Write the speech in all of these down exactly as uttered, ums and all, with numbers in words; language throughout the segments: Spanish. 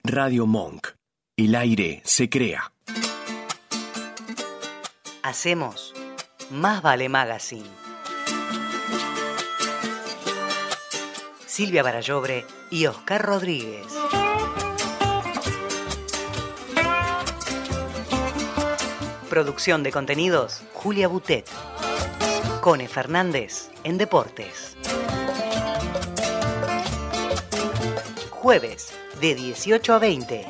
Radio Monk. El aire se crea. Hacemos Más Vale Magazine. Silvia Barallobre y Oscar Rodríguez. Producción de contenidos, Julia Butet. Cone Fernández en Deportes. Jueves de dieciocho a veinte.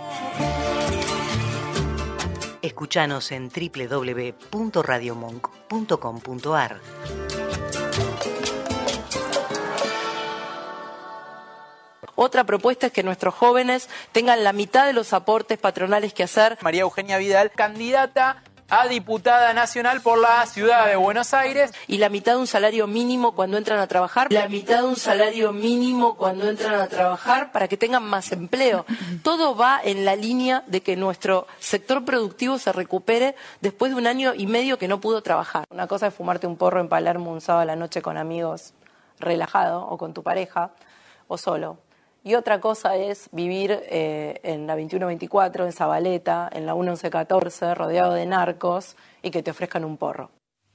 Escuchanos en doble u doble u doble u punto radio monk punto com punto a r. Otra propuesta es que nuestros jóvenes tengan la mitad de los aportes patronales que hacer. María Eugenia Vidal, candidata a diputada nacional por la ciudad de Buenos Aires. Y la mitad de un salario mínimo cuando entran a trabajar. La mitad de un salario mínimo cuando entran a trabajar para que tengan más empleo. Todo va en la línea de que nuestro sector productivo se recupere después de un año y medio que no pudo trabajar. Una cosa es fumarte un porro en Palermo un sábado a la noche con amigos, relajado, o con tu pareja, o solo. Y otra cosa es vivir eh, en la veintiuno veinticuatro, en Zabaleta, en la once catorce, rodeado de narcos y que te ofrezcan un porro.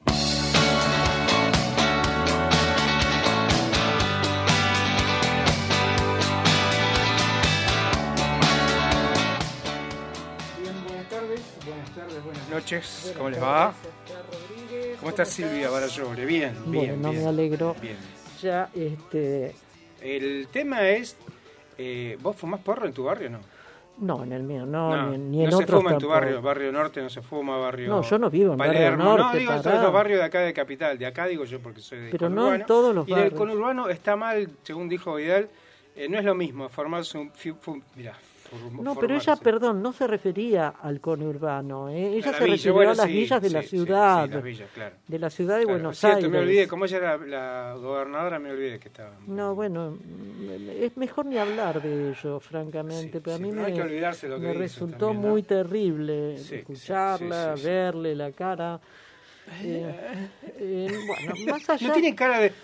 Bien, buenas tardes, buenas tardes, buenas noches, buenas ¿cómo les tardes, va? Oscar Rodríguez. ¿Cómo está Silvia Barallobre? Bien, bien, Bueno, bien. me alegro. Bien. Ya, este... El tema es, eh, ¿vos fumás porro en tu barrio o no? No, en el mío, no, No, ni, ni en no se otros fuma en tu tampoco. barrio, barrio norte no se fuma, barrio No, yo no vivo en barrio Palermo, norte, no, digo pará. los barrios de acá de Capital, de acá digo yo porque soy de Pero no conurbano. en todos los Y del barrios. conurbano está mal, según dijo Vidal, eh, no es lo mismo formarse un... Fu, fu, mirá, for, No, pero ella, formarse. perdón, no se refería al conurbano, ¿eh? Ella A la se villa, refirió bueno, a las sí, villas de sí, la sí, ciudad, sí, las villas, claro. de la ciudad de Claro, Buenos es cierto, Aires. me olvidé, como ella era la gobernadora, me olvidé que estaba... No, bueno, es mejor ni hablar de ello, francamente, Sí, pero sí, a mí no me, hay que olvidarse lo que me hizo resultó también, ¿no? muy terrible Sí, escucharla, sí, sí, sí, sí. verle la cara. Eh, eh, bueno, más allá, No tiene cara de...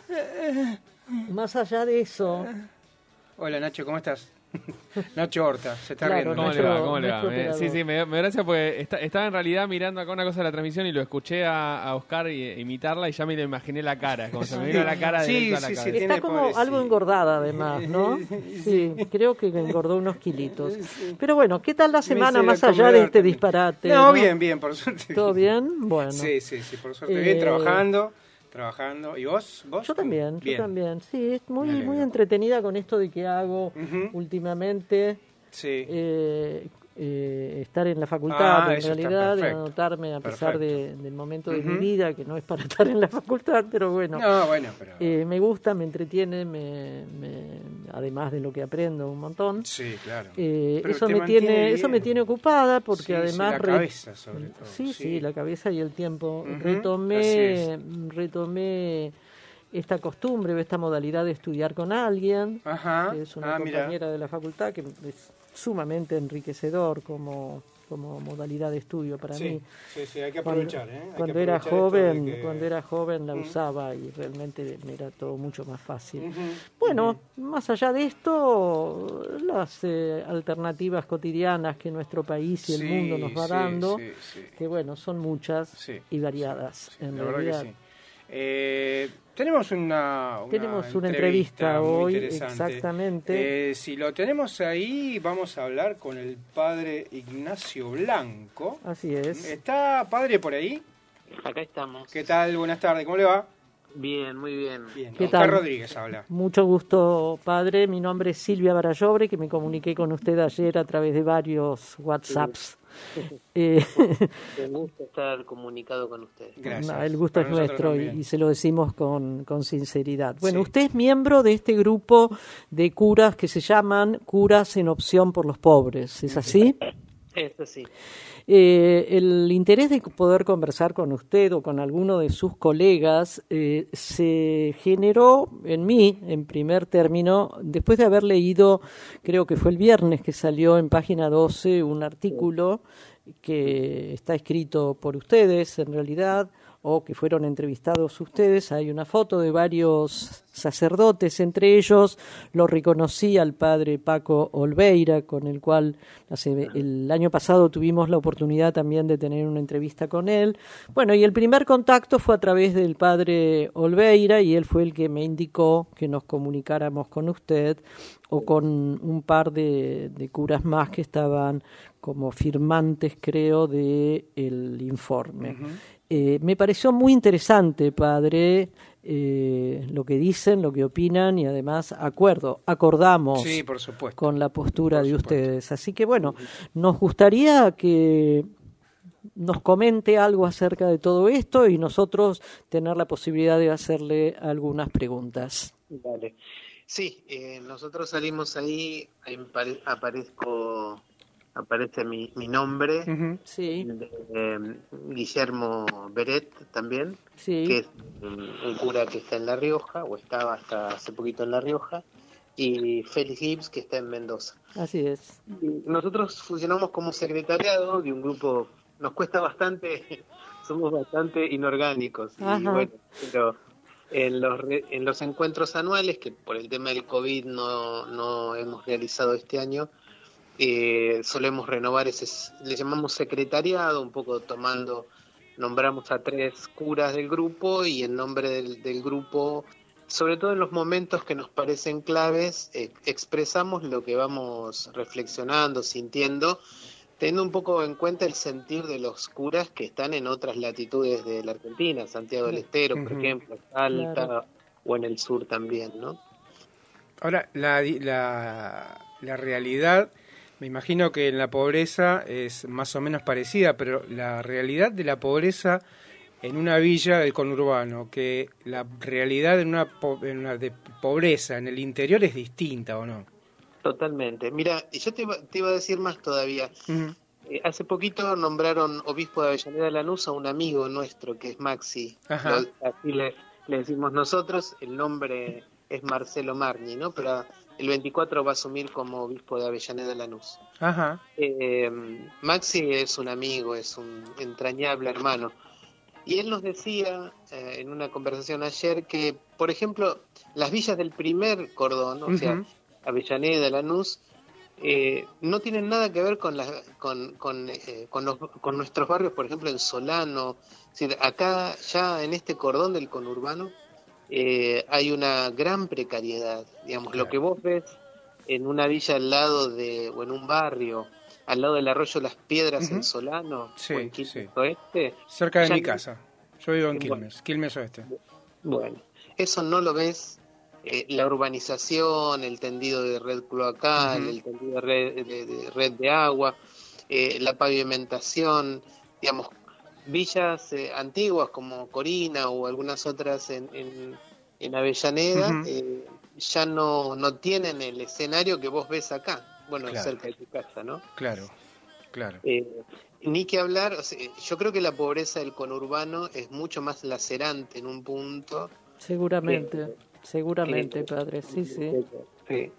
más allá de eso, Hola Nacho, ¿cómo estás? Nacho Horta, se está Claro, riendo. ¿Cómo nuestro- le va? ¿Cómo le va? nuestro Me- operador. sí, sí, me, dio- me dio gracia porque esta- estaba en realidad mirando acá una cosa de la transmisión y lo escuché a, a Oscar y- imitarla y ya me lo imaginé la cara, como se me vino la cara Sí, directo a la sí, sí, cabeza. tiene está como pobrecito. algo engordada además, ¿no? Sí, creo que engordó unos kilitos. Pero bueno, ¿qué tal la semana Me hice más la allá de comedor este también. disparate? No, bien, bien, por suerte. ¿Todo bien? Bueno. Sí, sí, sí, por suerte. Eh, Bien, trabajando, trabajando. ¿Y vos? ¿Vos? Yo también, Bien. yo también. Sí, es muy, Me alegro. muy entretenida con esto de que hago Ujú. últimamente. Sí. Eh, eh, estar en la facultad, Ah, en eso está realidad, de perfecto. anotarme a pesar de- del momento de mi Ujú. vida, que no es para estar en la facultad, pero bueno. No, bueno, pero... Eh, me gusta, me entretiene, me, me- además de lo que aprendo un montón. Sí, claro. Eh, Pero eso te me mantiene tiene, bien. eso me tiene ocupada porque Sí, sí, además la re- cabeza, sobre todo, sí, sí, sí. la cabeza y el tiempo. Ujú, así retomé, es. retomé esta costumbre o esta modalidad de estudiar con alguien, Ajá. que es una Ah, mira. compañera de la facultad, que es sumamente enriquecedor como, como modalidad de estudio para mí. Sí, sí, sí, hay que Cuando, aprovechar, ¿eh? Hay que cuando era aprovechar esto joven, de que- cuando era joven la Mm. usaba y realmente me era todo mucho más fácil. Ujú, Bueno, más allá de esto, las eh, alternativas cotidianas que nuestro país y el Sí, mundo nos va sí, dando, sí, sí. que bueno, son muchas Sí, y variadas. Sí, en la verdad realidad. que sí. Eh, tenemos una, una Tenemos una entrevista muy hoy, interesante. exactamente. Eh, si lo tenemos ahí, vamos a hablar con el padre Ignacio Blanco. Así es. ¿Está padre por ahí? Acá estamos. ¿Qué tal? Buenas tardes, ¿cómo le va? Bien, muy bien. Bien, ¿Qué Oscar tal? Rodríguez habla. Mucho gusto, padre. Mi nombre es Silvia Barallobre, que me comuniqué con usted ayer a través de varios WhatsApps. Eh, Un gusto estar comunicado con ustedes. Gracias. No, el gusto es Para nosotros nuestro y, también. y se lo decimos con, con sinceridad. Bueno, Sí. usted es miembro de este grupo de curas que se llaman Curas en Opción por los Pobres, ¿es así? Eso sí. Eh, el interés de poder conversar con usted o con alguno de sus colegas eh, se generó en mí, en primer término, después de haber leído, creo que fue el viernes que salió en página doce un artículo que está escrito por ustedes, en realidad, o que fueron entrevistados ustedes, hay una foto de varios sacerdotes, entre ellos lo reconocí al padre Paco Olveira, con el cual hace, el año pasado tuvimos la oportunidad también de tener una entrevista con él. Bueno, y el primer contacto fue a través del padre Olveira, y él fue el que me indicó que nos comunicáramos con usted o con un par de, de curas más que estaban como firmantes, creo, de el informe. Uh-huh. Eh, me pareció muy interesante, padre, eh, lo que dicen, lo que opinan, y además acuerdo, acordamos sí, por supuesto. Con la postura por de supuesto. Ustedes. Así que bueno, nos gustaría que nos comente algo acerca de todo esto y nosotros tener la posibilidad de hacerle algunas preguntas. Vale. Sí, eh, nosotros salimos ahí, ahí aparezco... aparece mi, mi nombre, uh-huh. sí. de, eh, Guillermo Beret también, sí. que es un, un cura que está en La Rioja, o estaba hasta hace poquito en La Rioja, y Félix Gibbs, que está en Mendoza. Así es. Y nosotros funcionamos como secretariado de un grupo, nos cuesta bastante, somos bastante inorgánicos, y bueno, pero en los, en los encuentros anuales, que por el tema del COVID no, no hemos realizado este año, Eh, solemos renovar ese, le llamamos secretariado, un poco tomando, nombramos a tres curas del grupo y en nombre del, del grupo, sobre todo en los momentos que nos parecen claves, eh, expresamos lo que vamos reflexionando, sintiendo, teniendo un poco en cuenta el sentir de los curas que están en otras latitudes de la Argentina, Santiago del Estero, por uh-huh. ejemplo, Salta, claro. o en el sur también, ¿no? Ahora, la, la, la realidad... Me imagino que en la pobreza es más o menos parecida, pero la realidad de la pobreza en una villa del conurbano, que la realidad en una, po- en una de pobreza en el interior es distinta, ¿o no? Totalmente. Mira, yo te iba, te iba a decir más todavía. Uh-huh. Eh, hace poquito nombraron obispo de Avellaneda de Lanús a un amigo nuestro que es Maxi. Ajá. Lo, así le, le decimos nosotros, el nombre es Marcelo Marni, ¿no? Pero el veinticuatro va a asumir como obispo de Avellaneda de Lanús. Ajá. Eh, Maxi es un amigo, es un entrañable hermano. Y él nos decía eh, en una conversación ayer que, por ejemplo, las villas del primer cordón, o uh-huh. sea, Avellaneda, Lanús, eh, no tienen nada que ver con, la, con, con, eh, con, los, con nuestros barrios, por ejemplo, en Solano. Es decir, acá ya en este cordón del conurbano eh, hay una gran precariedad. Digamos, claro. Lo que vos ves en una villa al lado de, o en un barrio, al lado del arroyo Las Piedras uh-huh. en Solano, sí, o en Quilmes sí. Oeste. Cerca de mi no... casa. Yo vivo en Quilmes, bueno, Quilmes Oeste. Bueno, eso no lo ves. Eh, la urbanización, el tendido de red cloacal, uh-huh. el tendido de red de, de, red de agua, eh, la pavimentación, digamos, villas eh, antiguas como Corina o algunas otras en, en, en Avellaneda, uh-huh. eh, ya no, no tienen el escenario que vos ves acá, bueno, claro. cerca de tu casa, ¿no? Claro, claro. Eh, ni que hablar, o sea, yo creo que la pobreza del conurbano es mucho más lacerante en un punto. Seguramente. Eh, Seguramente, padre, sí, sí. sí.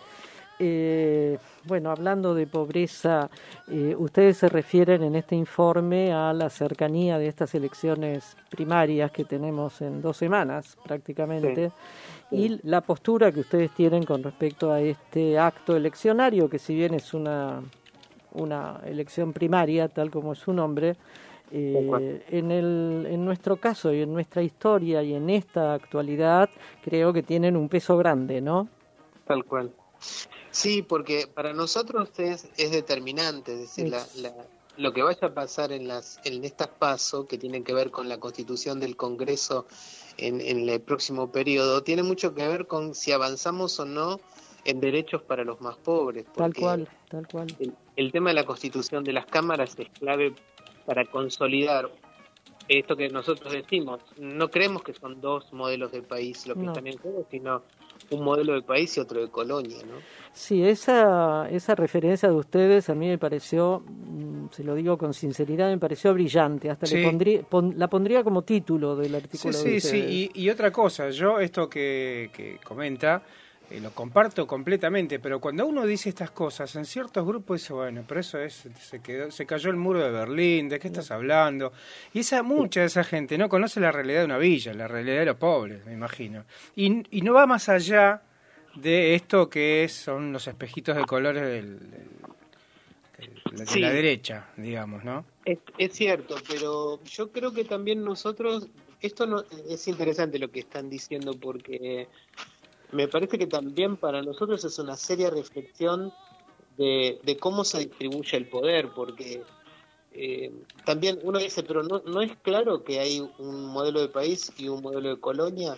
Eh, bueno, hablando de pobreza, eh, ustedes se refieren en este informe a la cercanía de estas elecciones primarias que tenemos en dos semanas prácticamente, sí. y la postura que ustedes tienen con respecto a este acto eleccionario, que si bien es una, una elección primaria, tal como es su nombre, Eh, en, el, en nuestro caso y en nuestra historia y en esta actualidad creo que tienen un peso grande, ¿no? Tal cual. Sí, porque para nosotros es, es determinante, es decir, la, la, lo que vaya a pasar en las en estas PASO, que tienen que ver con la constitución del Congreso en, en el próximo periodo, tiene mucho que ver con si avanzamos o no en derechos para los más pobres. Tal cual, tal cual. El, el tema de la constitución de las cámaras es clave para consolidar esto que nosotros decimos. No creemos que son dos modelos de país lo que no. están en juego, sino un modelo de país y otro de colonia, ¿no? Sí, esa esa referencia de ustedes a mí me pareció, se lo digo con sinceridad, me pareció brillante. Hasta sí. le pondría, pon, la pondría como título del artículo sí, de sí, ustedes. Sí, y, y otra cosa, yo esto que, que comenta, eh, lo comparto completamente, pero cuando uno dice estas cosas, en ciertos grupos dice, bueno, pero eso es, se quedó, se cayó el muro de Berlín, ¿de qué estás hablando? Y esa mucha de esa gente no conoce la realidad de una villa, la realidad de los pobres, me imagino. Y, y no va más allá de esto que es, son los espejitos de colores del, del, del, de Sí. la derecha, digamos, ¿no? Es, es cierto, pero yo creo que también nosotros, esto no, es interesante lo que están diciendo porque me parece que también para nosotros es una seria reflexión de, de cómo se distribuye el poder, porque eh, también uno dice, pero no, no es claro que hay un modelo de país y un modelo de colonia,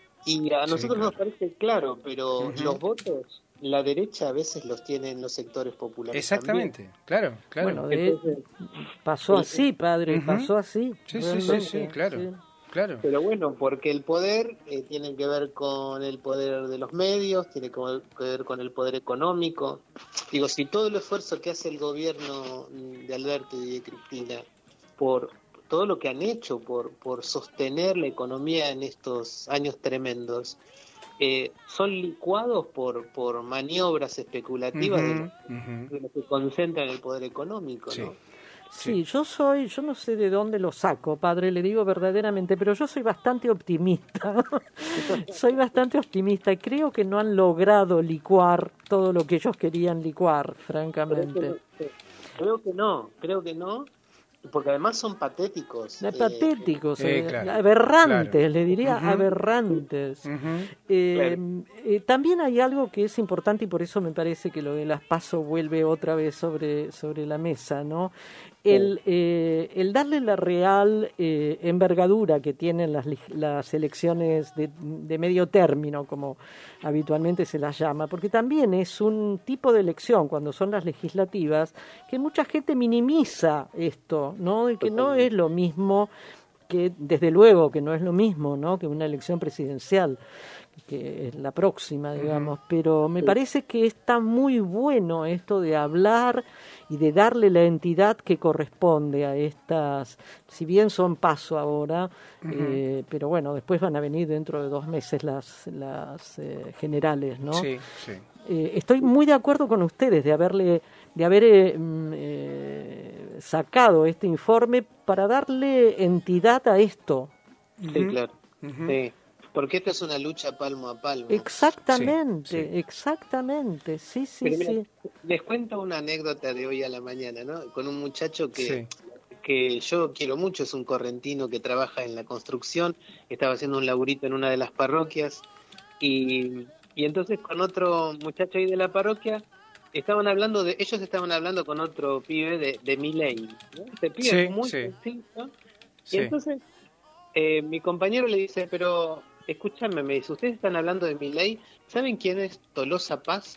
y a nosotros Sí, claro. nos parece claro, pero Ujú. los votos, la derecha a veces los tienen los sectores populares. Exactamente, claro, claro. Bueno, de, Entonces, pasó así, padre, Ujú. pasó así. Sí, sí, sí, realmente, sí, claro. sí. Claro. Pero bueno, porque el poder eh, tiene que ver con el poder de los medios, tiene que ver con el poder económico. Digo, si todo el esfuerzo que hace el gobierno de Alberto y de Cristina por todo lo que han hecho por, por sostener la economía en estos años tremendos, eh, son licuados por, por maniobras especulativas de, Ujú, los, ujú. de los que concentran el poder económico, Sí. ¿no? Sí, yo soy, yo no sé de dónde lo saco, padre, le digo verdaderamente, pero yo soy bastante optimista. Soy bastante optimista y creo que no han logrado licuar todo lo que ellos querían licuar, francamente. Creo que no, creo que no, porque además son patéticos. Es eh, patéticos, eh, eh, claro, aberrantes, claro. le diría Ujú. aberrantes. Ujú. Eh, eh, también hay algo que es importante y por eso me parece que lo de las PASO vuelve otra vez sobre, sobre la mesa, ¿no? El, eh, el darle la real eh, envergadura que tienen las, lig- las elecciones de, de medio término, como habitualmente se las llama, porque también es un tipo de elección, cuando son las legislativas, que mucha gente minimiza esto, ¿no? Y que no es lo mismo que, desde luego que no es lo mismo, ¿no?, que una elección presidencial, que es la próxima, digamos, pero me parece que está muy bueno esto de hablar y de darle la entidad que corresponde a estas, si bien son paso ahora, eh, pero bueno, después van a venir dentro de dos meses las, las eh, generales, ¿no? Sí, sí. Eh, estoy muy de acuerdo con ustedes de haberle de haber eh, mm, eh, sacado este informe para darle entidad a esto. Sí, claro. Ujú. Sí. Porque esta es una lucha palmo a palmo. Exactamente, Sí, sí. exactamente, sí, sí, Pero mira, sí. les cuento una anécdota de hoy a la mañana, ¿no? Con un muchacho que, Sí. que yo quiero mucho, es un correntino que trabaja en la construcción, estaba haciendo un laburito en una de las parroquias, y, y entonces con otro muchacho ahí de la parroquia, estaban hablando de, ellos estaban hablando con otro pibe de, de Milei, ¿no? Este pibe Sí, es muy sí. sencillo. Sí. Y entonces eh, mi compañero le dice, pero escúchame, me dice, ustedes están hablando de Milei, ¿saben quién es Tolosa Paz?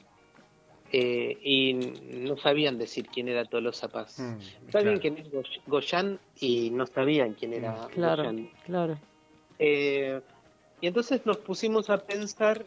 Eh, y no sabían decir quién era Tolosa Paz. Mm, Sabían claro. quién es Goy- Goyán y no sabían quién era Claro, Goyán. claro. Eh, y entonces nos pusimos a pensar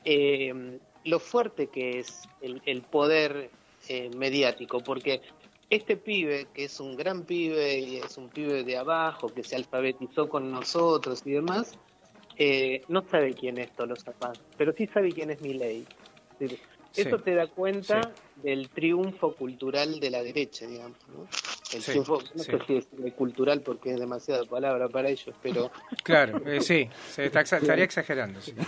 eh, lo fuerte que es el, el poder eh, mediático, porque este pibe, que es un gran pibe y es un pibe de abajo, que se alfabetizó con nosotros y demás, eh, no sabe quién es Tolosa Paz, pero sí sabe quién es Milei. Es decir, Sí. eso te da cuenta Sí. del triunfo cultural de la derecha, digamos, ¿no? El Sí, triunfo, no sí. sé si decirle cultural porque es demasiada palabra para ellos, pero Claro, eh, sí, se está exa- estaría exagerando. Sí.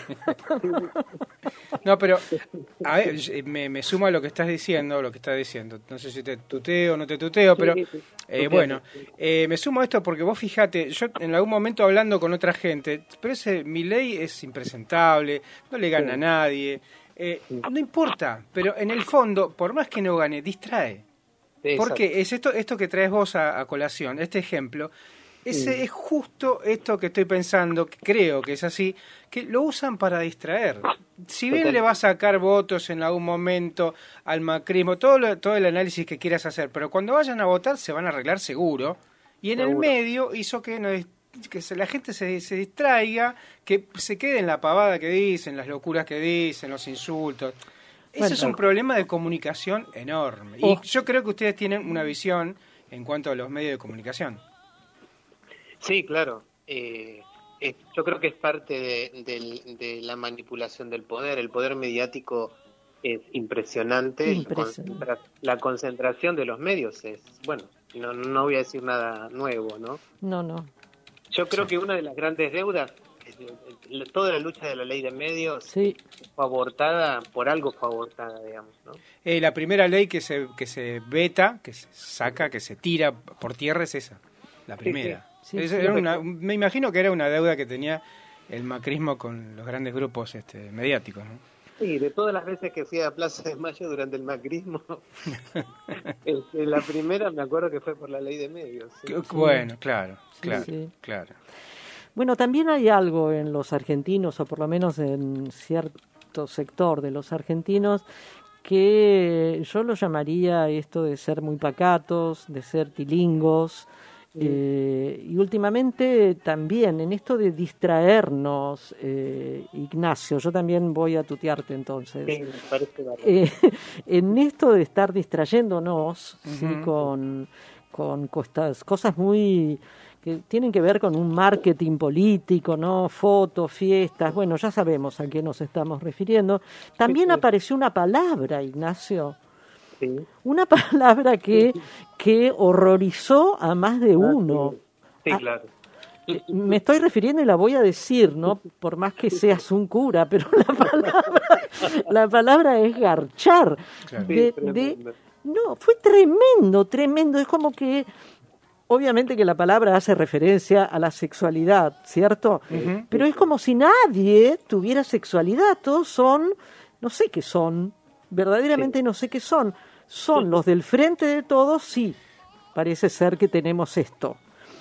No, pero a ver, eh, me, me sumo a lo que estás diciendo, lo que estás diciendo. No sé si te tuteo o no te tuteo, pero Sí, sí, eh, tuteate, bueno, sí. eh, me sumo a esto porque vos fijate, yo en algún momento hablando con otra gente, pero ese Milei es impresentable, no le gana a nadie, eh, no importa, pero en el fondo, por más que no gane, distrae. Exacto. Porque es esto esto que traes vos a, a colación, este ejemplo, ese es justo esto que estoy pensando, que creo que es así, que lo usan para distraer. Si bien Total. le va a sacar votos en algún momento al macrismo, todo lo- todo el análisis que quieras hacer, pero cuando vayan a votar se van a arreglar seguro, y en el Seguro. medio hizo que no dis- que se- la gente se, se distraiga, que se quede en la pavada que dicen, las locuras que dicen, los insultos. Ese Bueno. es un problema de comunicación enorme. Y Oh. yo creo que ustedes tienen una visión en cuanto a los medios de comunicación. Sí, claro. Eh, Eh, yo creo que es parte de, de, de la manipulación del poder. El poder mediático es impresionante. Impresionante. La, concentra, la concentración de los medios es, bueno, no, no voy a decir nada nuevo, ¿no? No, no. Yo creo que una de las grandes deudas, toda la lucha de la ley de medios, sí. fue abortada, por algo fue abortada, digamos, ¿no? Eh, la primera ley que se que se veta, que se saca, que se tira por tierra es esa, la primera. Sí, sí. Es, Sí, era sí. una, me imagino que era una deuda que tenía el macrismo con los grandes grupos este, mediáticos, ¿no? Sí, de todas las veces que fui a Plaza de Mayo durante el macrismo, este, la primera me acuerdo que fue por la ley de medios. ¿Sí? Bueno, claro, Sí, claro, sí. claro. Bueno, también hay algo en los argentinos, o por lo menos en cierto sector de los argentinos, que yo lo llamaría esto de ser muy pacatos, de ser tilingos, sí. eh, y últimamente también en esto de distraernos, eh, Ignacio, yo también voy a tutearte entonces, sí, me parece eh, en esto de estar distrayéndonos, uh-huh. ¿sí? con, con cosas, cosas muy... que tienen que ver con un marketing político, ¿no? Fotos, fiestas, bueno, ya sabemos a qué nos estamos refiriendo. También sí, sí. apareció una palabra, Ignacio, sí. una palabra que, que horrorizó a más de uno. Sí, claro. Ah, me estoy refiriendo y la voy a decir, ¿no? Por más que seas un cura, pero la palabra, la palabra es garchar. Claro. De, de, no, fue tremendo, tremendo, es como que... Obviamente que la palabra hace referencia a la sexualidad, ¿cierto? Uh-huh. Pero es como si nadie tuviera sexualidad. Todos son, no sé qué son, verdaderamente sí. no sé qué son. Son sí. los del frente de todos, sí. Parece ser que tenemos esto.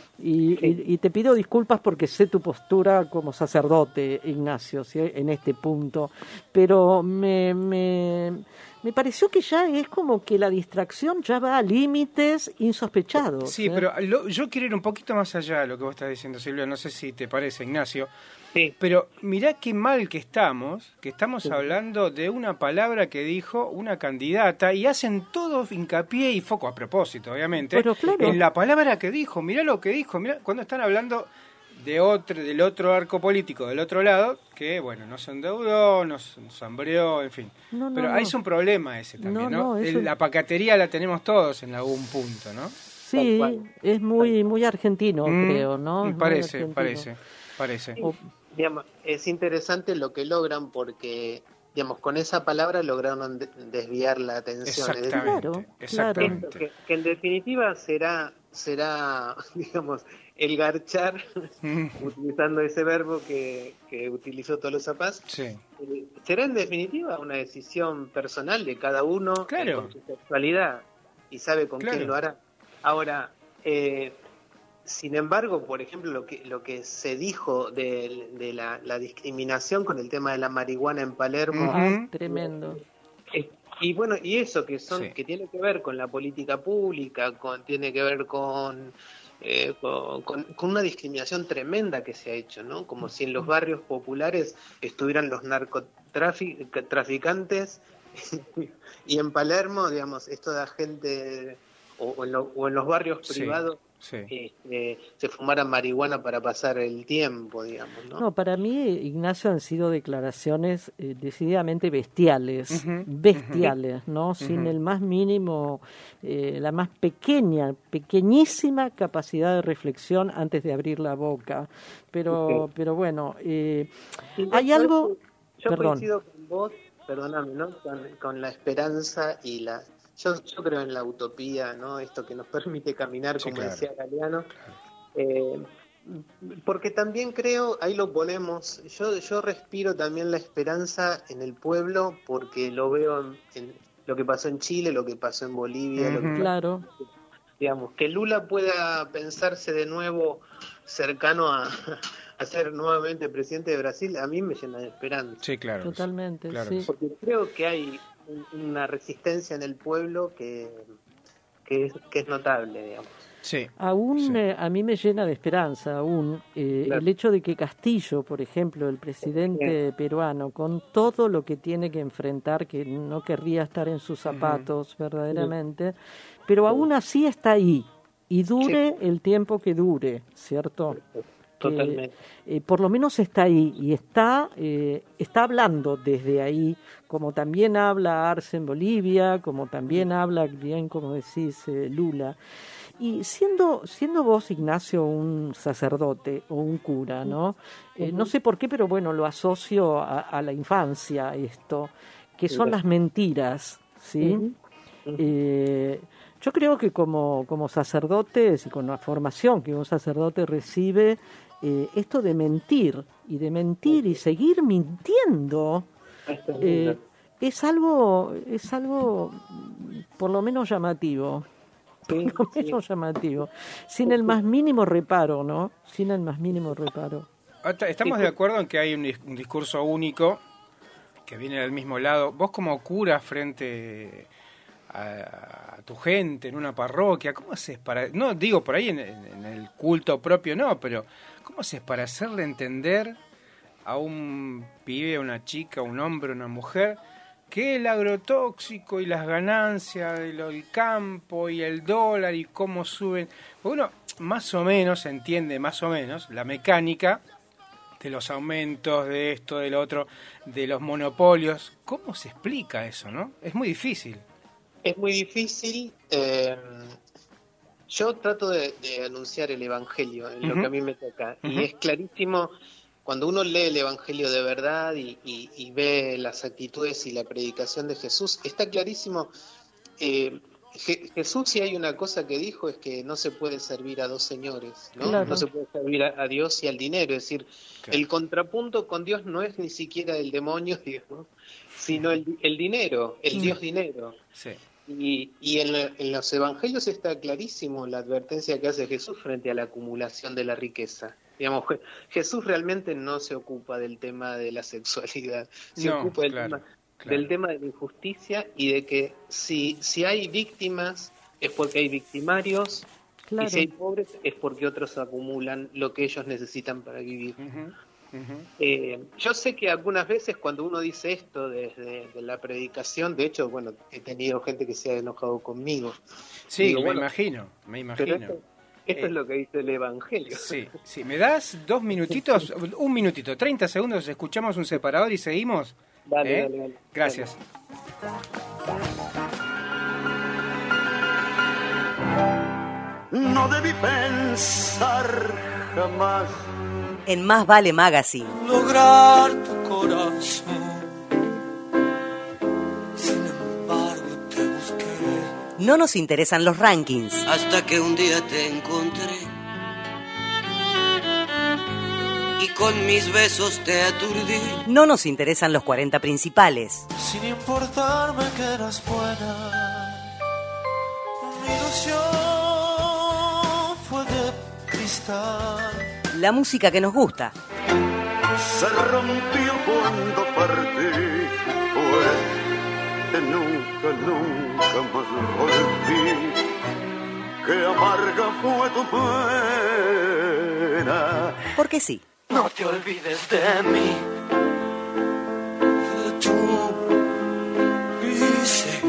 Y, sí. y, y te pido disculpas porque sé tu postura como sacerdote, Ignacio, ¿sí? En este punto. Pero me... me Me pareció que ya es como que la distracción ya va a límites insospechados. Sí, ¿eh? pero lo, yo quiero ir un poquito más allá de lo que vos estás diciendo, Silvia. No sé si te parece, Ignacio. Sí. Pero mirá qué mal que estamos, que estamos sí. hablando de una palabra que dijo una candidata y hacen todo hincapié y foco, a propósito, obviamente, pero claro. en la palabra que dijo. Mirá lo que dijo, mirá cuando están hablando... de otro del otro arco político del otro lado, que bueno, no se endeudó, no se hambrió, en fin. No, no, pero no. Hay un problema ese también, ¿no? ¿no? ¿no? El, la pacatería la tenemos todos en algún punto, ¿no? Sí, es muy muy argentino, mm, creo, ¿no? Parece, parece, parece. Sí, digamos, es interesante lo que logran porque, digamos, con esa palabra lograron de- desviar la atención. Exactamente, claro, exactamente. Que, que en definitiva será, será, digamos, el garchar, mm. utilizando ese verbo que, que utilizó Tolosa Paz, sí. eh, será en definitiva una decisión personal de cada uno, claro. eh, con su sexualidad y sabe con claro. quién lo hará. Ahora, eh, sin embargo, por ejemplo, lo que lo que se dijo de, de la, la discriminación con el tema de la marihuana en Palermo, uh-huh. ah, tremendo. Eh, y bueno, y eso que son sí. que tiene que ver con la política pública, con tiene que ver con Eh, con, con, con una discriminación tremenda que se ha hecho, ¿no? Como si en los barrios populares estuvieran los narcotraficantes y en Palermo, digamos, esto de gente o, o, en, lo, o en los barrios sí, privados sí. Eh, se fumaran marihuana para pasar el tiempo, digamos, ¿no? No, para mí, Ignacio, han sido declaraciones eh, decididamente bestiales, uh-huh, bestiales, uh-huh, ¿no? uh-huh. Sin el más mínimo, eh, la más pequeña, pequeñísima capacidad de reflexión antes de abrir la boca. Pero, okay. pero bueno, eh, hay algo... Yo Perdón. coincido con vos, perdóname, ¿no? Con, con la esperanza y la... Yo, yo creo en la utopía, ¿no? Esto que nos permite caminar, sí, como claro. decía Galeano. Claro. Eh, porque también creo, ahí lo ponemos, yo yo respiro también la esperanza en el pueblo, porque lo veo en, en lo que pasó en Chile, lo que pasó en Bolivia. Uh-huh. Lo que claro. pasó, digamos, que Lula pueda pensarse de nuevo cercano a... a ser nuevamente presidente de Brasil, a mí me llena de esperanza. Sí, claro. Totalmente, claro. sí. Porque creo que hay una resistencia en el pueblo que, que, es, que es notable, digamos. Sí. Aún sí. Eh, a mí me llena de esperanza, aún, eh, claro. el hecho de que Castillo, por ejemplo, el presidente sí. peruano, con todo lo que tiene que enfrentar, que no querría estar en sus zapatos uh-huh. verdaderamente, sí. pero aún así está ahí, y dure sí. el tiempo que dure, ¿cierto? que eh, por lo menos está ahí y está, eh, está hablando desde ahí, como también habla Arce en Bolivia, como también habla, bien como decís, eh, Lula. Y siendo siendo vos, Ignacio, un sacerdote o un cura, ¿no? Eh, no sé por qué, pero bueno, lo asocio a, a la infancia esto, que son las mentiras, ¿sí? Uh-huh. Uh-huh. Eh, yo creo que como, como sacerdotes y con la formación que un sacerdote recibe, eh, esto de mentir, y de mentir y seguir mintiendo, eh, es algo, es algo por lo menos llamativo. Sí, por lo menos sí. llamativo. Sin el más mínimo reparo, ¿no? Sin el más mínimo reparo. Estamos de acuerdo en que hay un, un discurso único que viene del mismo lado. Vos como cura frente a, a tu gente en una parroquia, ¿cómo haces para...? No digo por ahí en, en el culto propio, no, pero ¿cómo haces para hacerle entender a un pibe, a una chica, a un hombre, a una mujer, que el agrotóxico y las ganancias del campo y el dólar y cómo suben? Uno más o menos entiende, más o menos, la mecánica de los aumentos, de esto, del otro, de los monopolios. ¿Cómo se explica eso, no? Es muy difícil. Es muy difícil. Eh, yo trato de, de anunciar el Evangelio, en uh-huh. lo que a mí me toca, uh-huh. y es clarísimo. Cuando uno lee el Evangelio de verdad y, y, y ve las actitudes y la predicación de Jesús, está clarísimo. Eh, Je- Jesús, si hay una cosa que dijo, es que no se puede servir a dos señores, ¿no? Claro. No se puede servir a, a Dios y al dinero. Es decir, claro. el contrapunto con Dios no es ni siquiera el demonio, digamos, sino el, el dinero, el mm. Dios dinero. Sí. Y, y en, en los Evangelios está clarísimo la advertencia que hace Jesús frente a la acumulación de la riqueza. Digamos, Jesús realmente no se ocupa del tema de la sexualidad, se no, ocupa del claro, tema, claro. del tema de la injusticia y de que si, si hay víctimas es porque hay victimarios, claro. y si hay pobres es porque otros acumulan lo que ellos necesitan para vivir. Uh-huh. Uh-huh. Eh, yo sé que algunas veces cuando uno dice esto desde de la predicación, de hecho, bueno, he tenido gente que se ha enojado conmigo. Sí, Digo, me bueno, imagino, me imagino. Esto, esto eh, es lo que dice el Evangelio. Sí, sí. ¿Me das dos minutitos? Un minutito, treinta segundos, escuchamos un separador y seguimos. Dale, ¿Eh? dale, dale. Gracias. No debí pensar jamás en Más Vale Magazine. Lograr tu corazón. Sin embargo te busqué. No nos interesan los rankings. Hasta que un día te encontré. Y con mis besos te aturdí. No nos interesan los cuarenta principales. Sin importarme que eras buena. Mi ilusión fue de cristal. La música que nos gusta. Se rompió cuando partí, fue que nunca, nunca más volví. Qué amarga fue tu pena. Porque sí. No te olvides de mí. Tú dices.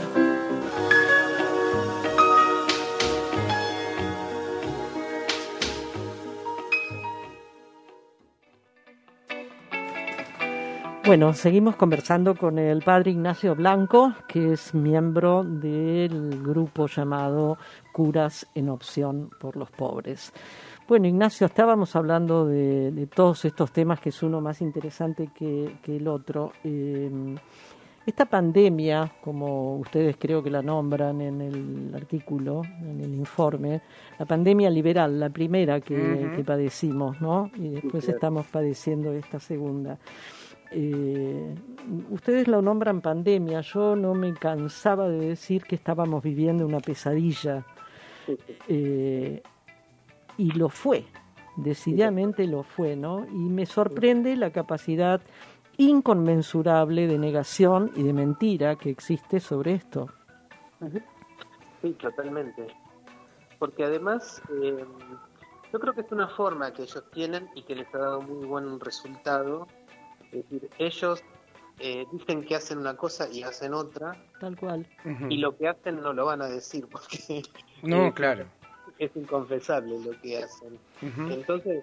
Bueno, seguimos conversando con el padre Ignacio Blanco, que es miembro del grupo llamado Curas en Opción por los Pobres. Bueno, Ignacio, estábamos hablando de, de todos estos temas, que es uno más interesante que, que el otro. Eh, esta pandemia, como ustedes creo que la nombran en el artículo, en el informe, la pandemia liberal, la primera que, uh-huh. que padecimos, ¿no? Y después sí, estamos padeciendo esta segunda. Eh, ustedes lo nombran pandemia, yo no me cansaba de decir que estábamos viviendo una pesadilla, eh, y lo fue, decididamente lo fue, ¿no? Y me sorprende la capacidad inconmensurable de negación y de mentira que existe sobre esto. Sí, totalmente, porque además eh, yo creo que es una forma que ellos tienen y que les ha dado muy buen resultado. Es decir, ellos eh, dicen que hacen una cosa y hacen otra. Tal cual. Uh-huh. Y lo que hacen no lo van a decir porque... No, es, claro. Es inconfesable lo que hacen. Uh-huh. Entonces,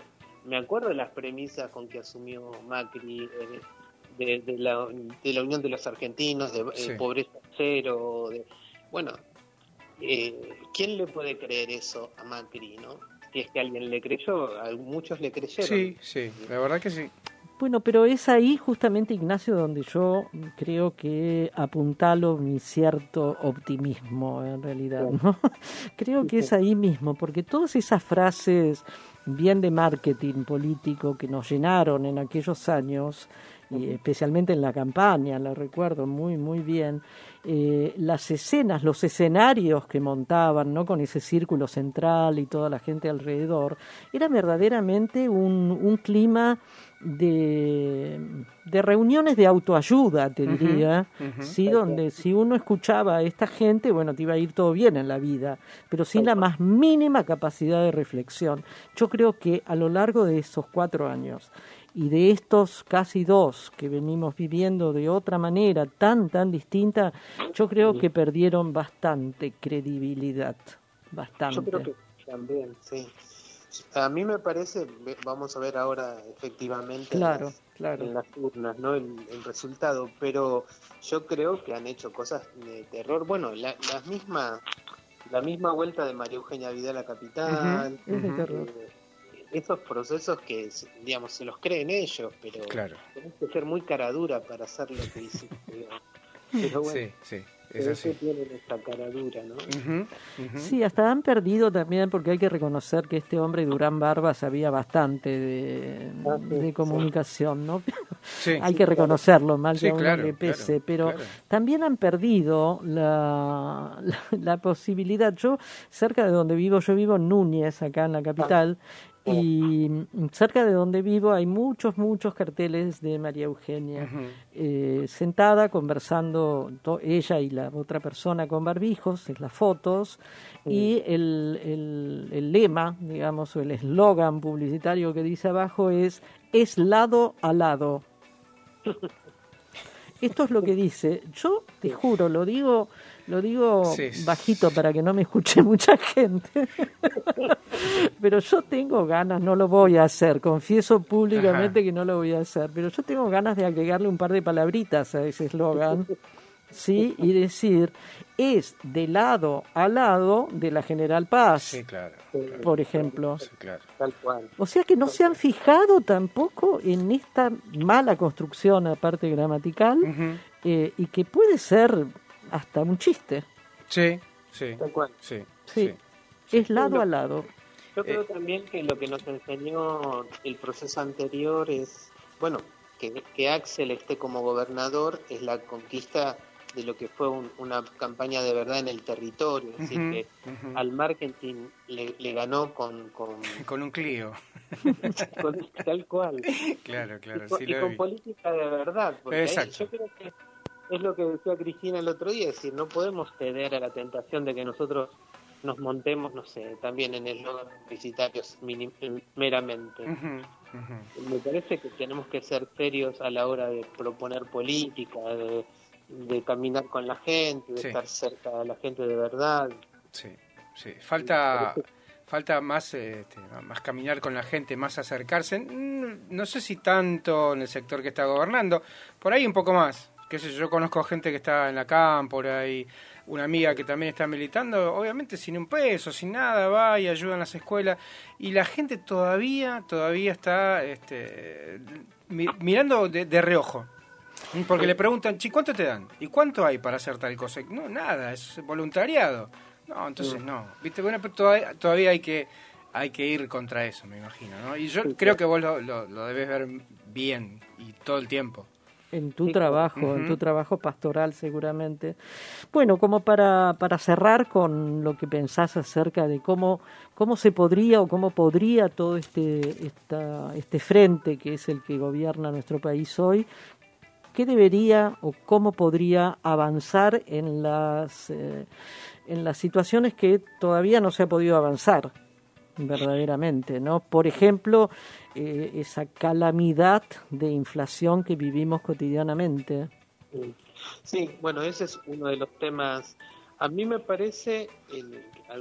me acuerdo de las premisas con que asumió Macri, eh, de, de, la, de la Unión de los Argentinos, de Sí. eh, pobreza cero, de, bueno, eh, ¿quién le puede creer eso a Macri, no? Si es que alguien le creyó, a muchos le creyeron. Sí, sí, la verdad que sí. Bueno, pero es ahí justamente, Ignacio, donde yo creo que apuntalo mi cierto optimismo, en realidad, ¿no? Creo que es ahí mismo, porque todas esas frases bien de marketing político que nos llenaron en aquellos años, y especialmente en la campaña, lo recuerdo muy, muy bien, eh, las escenas, los escenarios que montaban, ¿no? Con ese círculo central y toda la gente alrededor, era verdaderamente un, un clima de, de reuniones de autoayuda, te diría, Uh-huh, uh-huh. ¿sí? Donde si uno escuchaba a esta gente, bueno, te iba a ir todo bien en la vida, pero sin la más mínima capacidad de reflexión. Yo creo que a lo largo de esos cuatro años y de estos casi dos que venimos viviendo de otra manera tan, tan distinta, yo creo que perdieron bastante credibilidad, bastante. Yo creo que también, sí. A mí me parece, vamos a ver ahora efectivamente Claro, en, las, claro. en las urnas, ¿no? El, el resultado, pero yo creo que han hecho cosas de terror. Bueno, la, la misma la misma vuelta de María Eugenia Vidal a Capital, Es de terror. eh, esos procesos que, digamos, se los creen ellos, pero Claro. tenés que ser muy cara dura para hacer lo que hiciste, digamos. Pero bueno, Sí, sí, es pero así. eso tienen esta cara dura, ¿no? Ujú, ujú. Sí, hasta han perdido también, porque hay que reconocer que este hombre Durán Barba sabía bastante de, Ah, sí, de comunicación, ¿no? Sí. Hay que reconocerlo, mal Sí, que a uno claro, le pese, claro, pero claro. también han perdido la, la, la posibilidad. Yo, cerca de donde vivo, yo vivo en Núñez, acá en la capital, y cerca de donde vivo hay muchos, muchos carteles de María Eugenia, Ujú. eh, sentada, conversando, to- ella y la otra persona con barbijos, en las fotos, y el, el, el lema, digamos, o el eslogan publicitario que dice abajo es, es lado a lado. Esto es lo que dice. Yo te juro, lo digo, lo digo Sí, sí. bajito para que no me escuche mucha gente. Pero yo tengo ganas, no lo voy a hacer, confieso públicamente Ajá. que no lo voy a hacer, pero yo tengo ganas de agregarle un par de palabritas a ese eslogan, ¿sí? Y decir, es de lado a lado de la General Paz, Sí, claro. claro. por ejemplo. Sí, claro. Tal cual. O sea que no se han fijado tampoco en esta mala construcción, aparte gramatical, Ujú. eh, y que puede ser hasta un chiste. Sí, sí, Tal cual. sí, Sí, sí. es lado a lado. Yo creo Eh. también que lo que nos enseñó el proceso anterior es, bueno, que, que Axel esté como gobernador es la conquista de lo que fue un- una campaña de verdad en el territorio, es decir, Ujú, que ujú. al marketing le, le ganó con, con, Con un Clio. con tal cual. Claro, claro, y con, sí y lo con vi. política de verdad, porque ahí Exacto. yo creo que es lo que decía Cristina el otro día, es decir, no podemos ceder a la tentación de que nosotros nos montemos, no sé, también en eslogan publicitarios minim- meramente. Ujú, ujú. Me parece que tenemos que ser serios a la hora de proponer política, de, de caminar con la gente, de Sí. estar cerca de la gente de verdad. Sí, sí. Falta, falta más, eh, este, más caminar con la gente, más acercarse. Mm, No sé si tanto en el sector que está gobernando, por ahí un poco más. Qué sé yo, yo conozco gente que está en la camp, por ahí una amiga que también está militando, obviamente sin un peso, sin nada, va y ayuda en las escuelas. Y la gente todavía, todavía está este, mi- mirando de, de reojo. Porque le preguntan, "Chi, ¿cuánto te dan? ¿Y cuánto hay para hacer tal cosa?" No, nada, es voluntariado. No, entonces no. Viste, bueno, pero todavía, todavía hay que hay que ir contra eso, me imagino, ¿no? Y yo creo que vos lo, lo, lo debes ver bien y todo el tiempo. En tu Sí, trabajo, Ujú. en tu trabajo pastoral seguramente. Bueno, como para, para cerrar con lo que pensás acerca de cómo, cómo se podría o cómo podría todo este, esta, este frente que es el que gobierna nuestro país hoy, ¿qué debería o cómo podría avanzar en las, eh, en las situaciones que todavía no se ha podido avanzar verdaderamente, ¿no? Por ejemplo, eh, esa calamidad de inflación que vivimos cotidianamente. Sí, bueno, ese es uno de los temas. A mí me parece, el- al-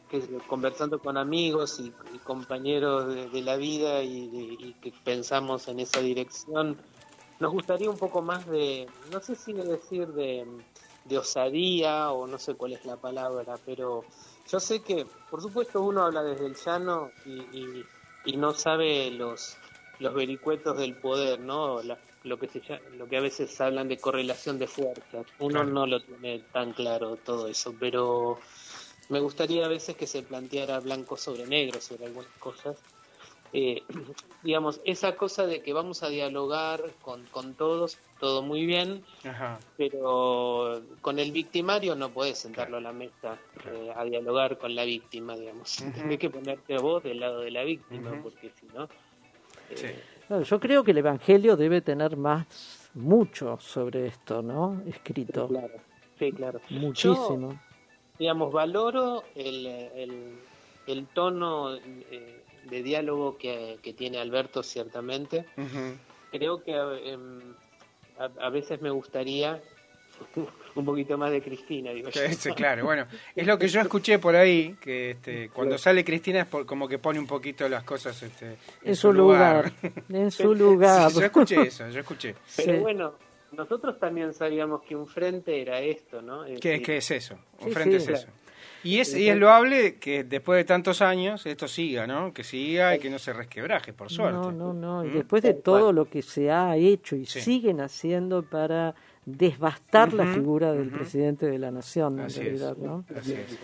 que conversando con amigos y, y compañeros de, de la vida y, de, y que pensamos en esa dirección, nos gustaría un poco más de, no sé si decir de, de osadía o no sé cuál es la palabra, pero yo sé que, por supuesto, uno habla desde el llano y, y, y no sabe los los vericuetos del poder, ¿no? La, lo que se llama, lo que a veces hablan de correlación de fuerzas. Uno claro. no lo tiene tan claro todo eso, pero me gustaría a veces que se planteara blanco sobre negro sobre algunas cosas. Eh, digamos, esa cosa de que vamos a dialogar con, con todos, todo muy bien, Ajá. pero con el victimario no podés sentarlo claro. a la mesa eh, a dialogar con la víctima, digamos. Uh-huh. Tenés que ponerte vos del lado de la víctima, uh-huh. porque si no... Sí. Claro, yo creo que el Evangelio debe tener más, mucho sobre esto, ¿no? Escrito. Sí, claro. Sí, claro. Muchísimo. Yo, digamos, valoro el, el, el tono eh, de diálogo que, que tiene Alberto, ciertamente. Uh-huh. Creo que eh, a, a veces me gustaría un poquito más de Cristina, digo yo. Sí, claro, bueno, es lo que yo escuché por ahí, que este, cuando sale Cristina es por, como que pone un poquito las cosas este, en, en su lugar. lugar. En su lugar. Sí, yo escuché eso, yo escuché. Pero sí. bueno, nosotros también sabíamos que un frente era esto, ¿no? Es ¿Qué, decir, ¿Qué es eso? Un sí, frente sí, es eso. Y es, y es loable que después de tantos años esto siga, ¿no? Que siga y que no se resquebraje, por suerte. No, no, no. Y ¿Mm? después de todo lo que se ha hecho y sí. siguen haciendo para desbastar uh-huh, la figura del uh-huh. presidente de la nación, en Así realidad, es. ¿no? Así es.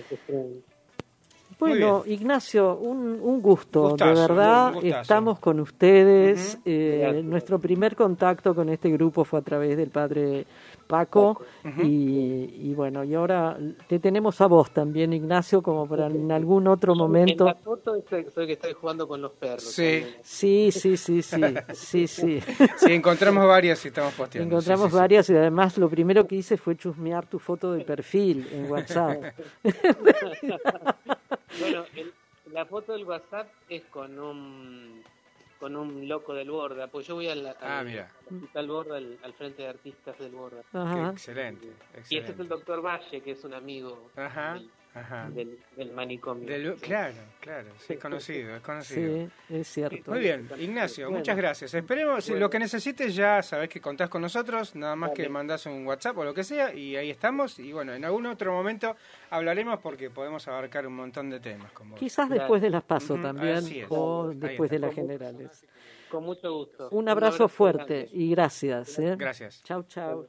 Bueno, Ignacio, un, un gusto, gustazo, de verdad, estamos con ustedes. Uh-huh. Eh, nuestro primer contacto con este grupo fue a través del padre Paco, uh-huh. y, y bueno, y ahora te tenemos a vos también, Ignacio, como para en algún otro momento. En la foto soy que estoy jugando con los perros. Sí, sí, sí, sí, sí, sí, sí. Sí, encontramos varias y estamos posteando. Encontramos sí, sí, varias sí. Y además lo primero que hice fue chusmear tu foto de perfil en WhatsApp. Bueno, el, la foto del WhatsApp es con un con un loco del Borda, pues yo voy al, al, ah, mira. al Hospital Borda, al, al Frente de Artistas del Borda. Qué excelente, excelente. Y este es el doctor Valle, que es un amigo Ajá. del, Ajá. Del, del manicomio. Del, claro, claro, sí, es conocido, es conocido. Sí, es cierto. Muy bien, Ignacio, bueno. Muchas gracias. Esperemos, bueno. Lo que necesites ya sabés que contás con nosotros, nada más vale. Que mandás un WhatsApp o lo que sea, y ahí estamos. Y bueno, en algún otro momento hablaremos porque podemos abarcar un montón de temas. Como Quizás claro. Después de las PASO uh-huh. también, o después de las generales. Con mucho gusto. Un abrazo, un abrazo fuerte grande. Y gracias. ¿eh? Gracias. Chau, chau.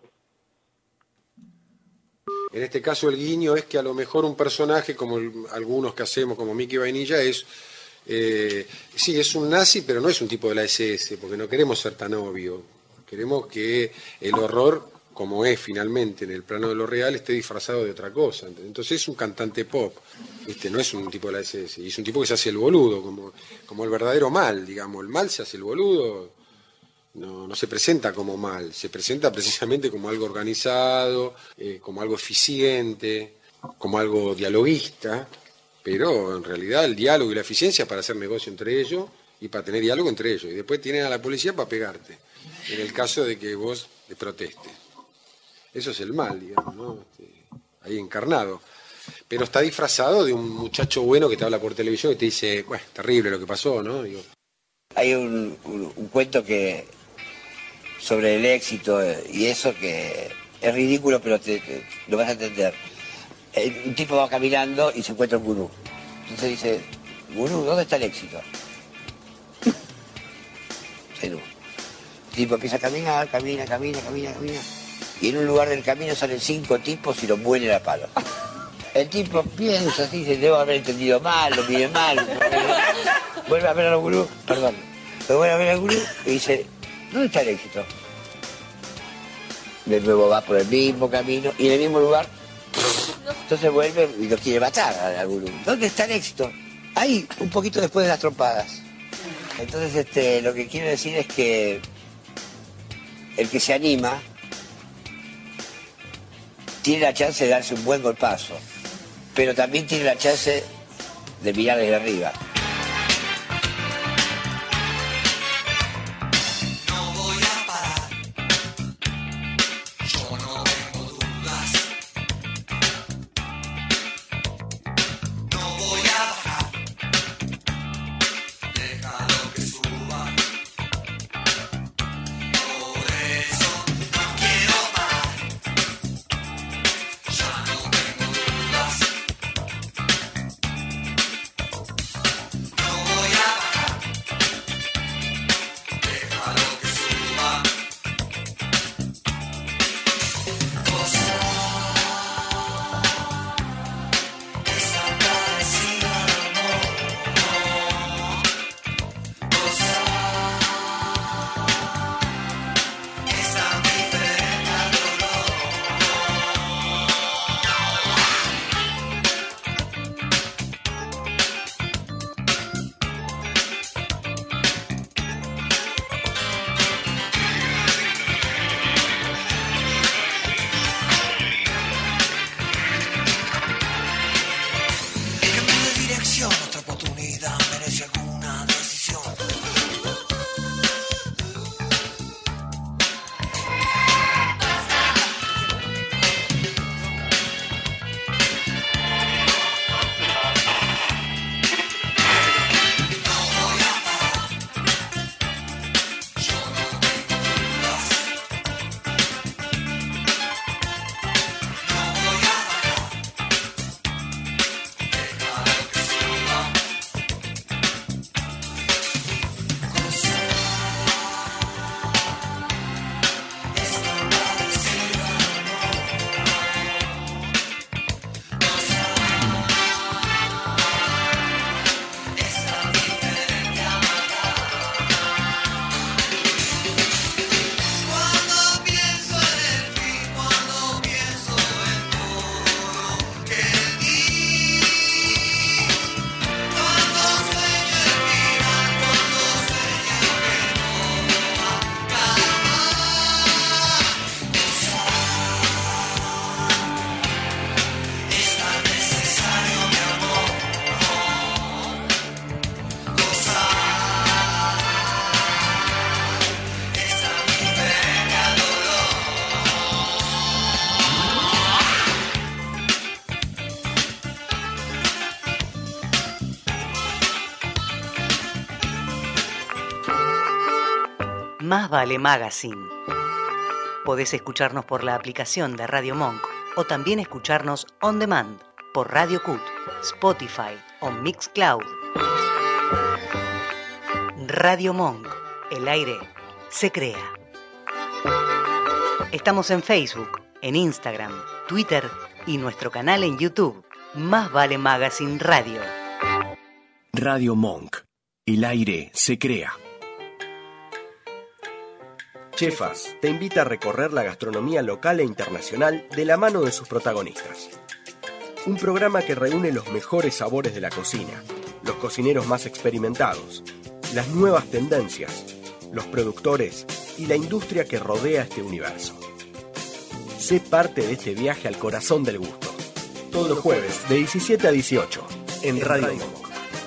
En este caso el guiño es que a lo mejor un personaje, como el, algunos que hacemos, como Mickey Vainilla, es, eh, sí, es un nazi, pero no es un tipo de la ese ese, porque no queremos ser tan obvio. Queremos que el horror, como es finalmente en el plano de lo real, esté disfrazado de otra cosa. Entonces es un cantante pop, ¿viste? No es un tipo de la ese ese, y es un tipo que se hace el boludo, como, como el verdadero mal, digamos. El mal se hace el boludo. No, no se presenta como mal, se presenta precisamente como algo organizado, eh, como algo eficiente, como algo dialoguista, pero en realidad el diálogo y la eficiencia es para hacer negocio entre ellos y para tener diálogo entre ellos. Y después tienen a la policía para pegarte, en el caso de que vos te protestes. Eso es el mal, digamos, ¿no? Este, ahí encarnado. Pero está disfrazado de un muchacho bueno que te habla por televisión y te dice, bueno, terrible lo que pasó, ¿no? Digo, hay un, un, un cuento que sobre el éxito y eso que es ridículo, pero te, te, lo vas a entender. El, un tipo va caminando y se encuentra un gurú. Entonces dice, gurú, ¿dónde está el éxito? El tipo empieza a caminar, camina, camina, camina, camina. Y en un lugar del camino salen cinco tipos y lo muelen a palo. El tipo piensa así, dice, debo haber entendido mal, lo miré mal. Vuelve a ver al gurú, perdón. Pero vuelve a ver al gurú y dice, ¿dónde está el éxito? De nuevo va por el mismo camino y en el mismo lugar. Entonces vuelve y lo quiere matar al gurú. ¿Dónde está el éxito? Ahí, un poquito después de las trompadas. Entonces este, lo que quiero decir es que el que se anima tiene la chance de darse un buen golpazo, pero también tiene la chance de mirar desde arriba. No voy a parar, yo no tengo dudas. No voy Más Vale Magazine. Podés escucharnos por la aplicación de Radio Monk o también escucharnos on demand por Radio Cut, Spotify o Mixcloud. Radio Monk. El aire se crea. Estamos en Facebook, en Instagram, Twitter y nuestro canal en YouTube. Más Vale Magazine Radio. Radio Monk. El aire se crea. Chefas te invita a recorrer la gastronomía local e internacional de la mano de sus protagonistas. Un programa que reúne los mejores sabores de la cocina, los cocineros más experimentados, las nuevas tendencias, los productores y la industria que rodea este universo. Sé parte de este viaje al corazón del gusto. Todos los jueves de diecisiete a dieciocho en Radio Monk.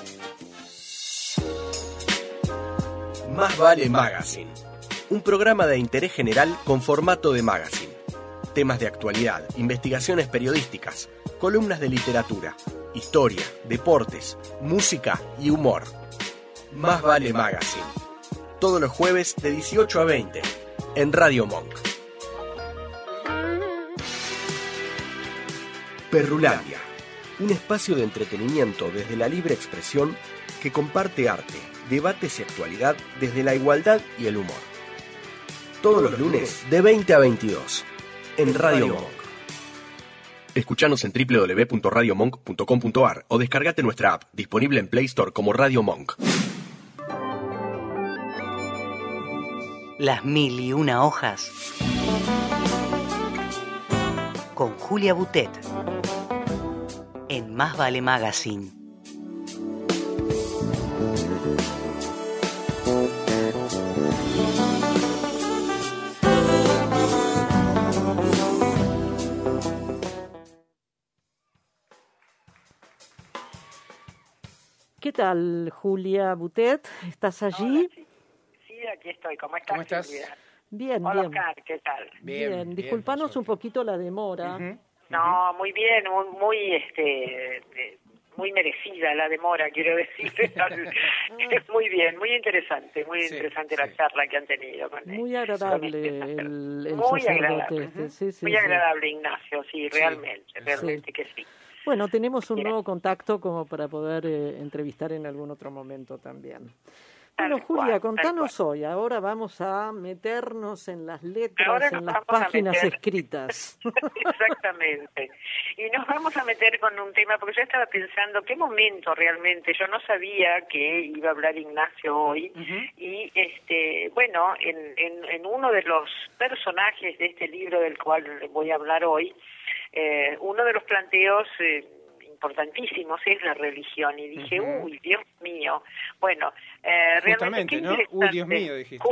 Más Vale Magazine. Un programa de interés general con formato de magazine. Temas de actualidad, investigaciones periodísticas, columnas de literatura, historia, deportes, música y humor. Más Vale Magazine. Todos los jueves de dieciocho a veinte en Radio Monk. Perrulandia. Un espacio de entretenimiento desde la libre expresión que comparte arte, debates y actualidad desde la igualdad y el humor. Todos los lunes de veinte a veintidós en Radio Monk. Escuchanos en doble u doble u doble u punto radio monk punto com punto a r o descargate nuestra app, disponible en Play Store como Radio Monk. Las mil y una hojas con Julia Butet en Más Vale Magazine. ¿Qué tal, Julia Butet? ¿Estás allí? Hola, sí. sí, aquí estoy. ¿Cómo estás, ¿Cómo estás? Silvia? Bien, Hola, bien. Oscar, ¿qué tal? Bien, Bien, disculpanos bien, un poquito la demora. Uh-huh. No, muy bien, muy, muy, este, eh, muy merecida la demora, quiero decir. Muy bien, muy interesante, muy Sí, interesante sí. la charla que han tenido con él. Muy agradable Con este el, el Muy sacerdote agradable. este. Sí, sí, Muy sí. agradable, Ignacio, sí, realmente, realmente que sí. Bueno, tenemos un Bien. nuevo contacto como para poder eh, entrevistar en algún otro momento también. Bueno, Tal Julia, cual, tal contanos hoy. Ahora vamos a meternos en las letras, Ahora en nos las vamos a páginas meter. escritas. Exactamente. Y nos vamos a meter con un tema, porque yo estaba pensando, qué momento realmente, yo no sabía que iba a hablar Ignacio hoy, Uh-huh. y este bueno, en, en, en uno de los personajes de este libro del cual voy a hablar hoy, eh, uno de los planteos eh, importantísimos es la religión, y dije, Uh-huh. uy, Dios mío, bueno, eh, realmente Justamente, qué ¿no? interesante. Uy, Dios mío, dijiste.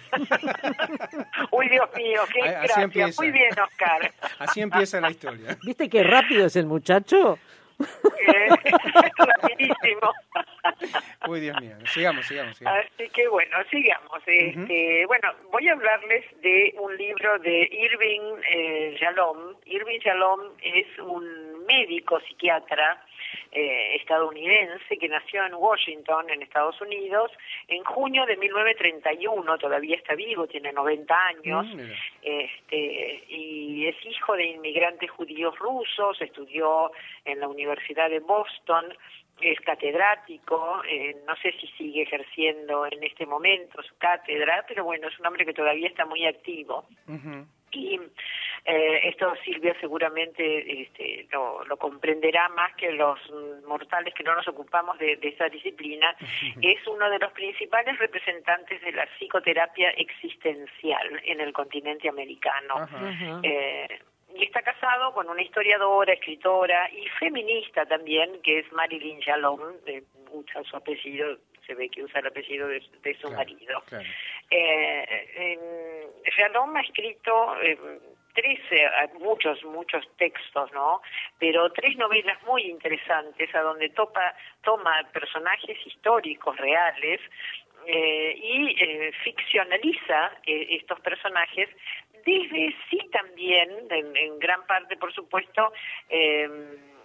Uy, Dios mío, qué Así gracia, empieza. muy bien, Oscar. Así empieza la historia. ¿Viste qué rápido es el muchacho? Eh, rapidísimo. Uy, Dios mío. Sigamos, sigamos, sigamos. Así que bueno, sigamos. Este, bueno, voy a hablarles de un libro de Irving eh, Yalom. Irving Yalom es un médico psiquiatra eh, estadounidense que nació en Washington, en Estados Unidos, en junio de mil novecientos treinta y uno. Todavía está vivo, tiene noventa años. Mm, mira. Este, y es hijo de inmigrantes judíos rusos, estudió en la Universidad de Boston, es catedrático, eh, no sé si sigue ejerciendo en este momento su cátedra, pero bueno, es un hombre que todavía está muy activo. Uh-huh. Y eh, esto Silvia seguramente este, lo, lo comprenderá más que los mortales que no nos ocupamos de, de esa disciplina. Es uno de los principales representantes de la psicoterapia existencial en el continente americano. Ajá. Eh, y está casado con una historiadora, escritora y feminista también, que es Marilyn Yalom, eh, usa su apellido, se ve que usa el apellido de, de su Claro, marido. claro. Eh, eh, Yalom ha escrito eh, tres, eh, muchos, muchos textos, ¿no? Pero tres novelas muy interesantes a donde topa, toma personajes históricos reales eh, y eh, ficcionaliza eh, estos personajes desde sí también, en, en gran parte por supuesto, eh,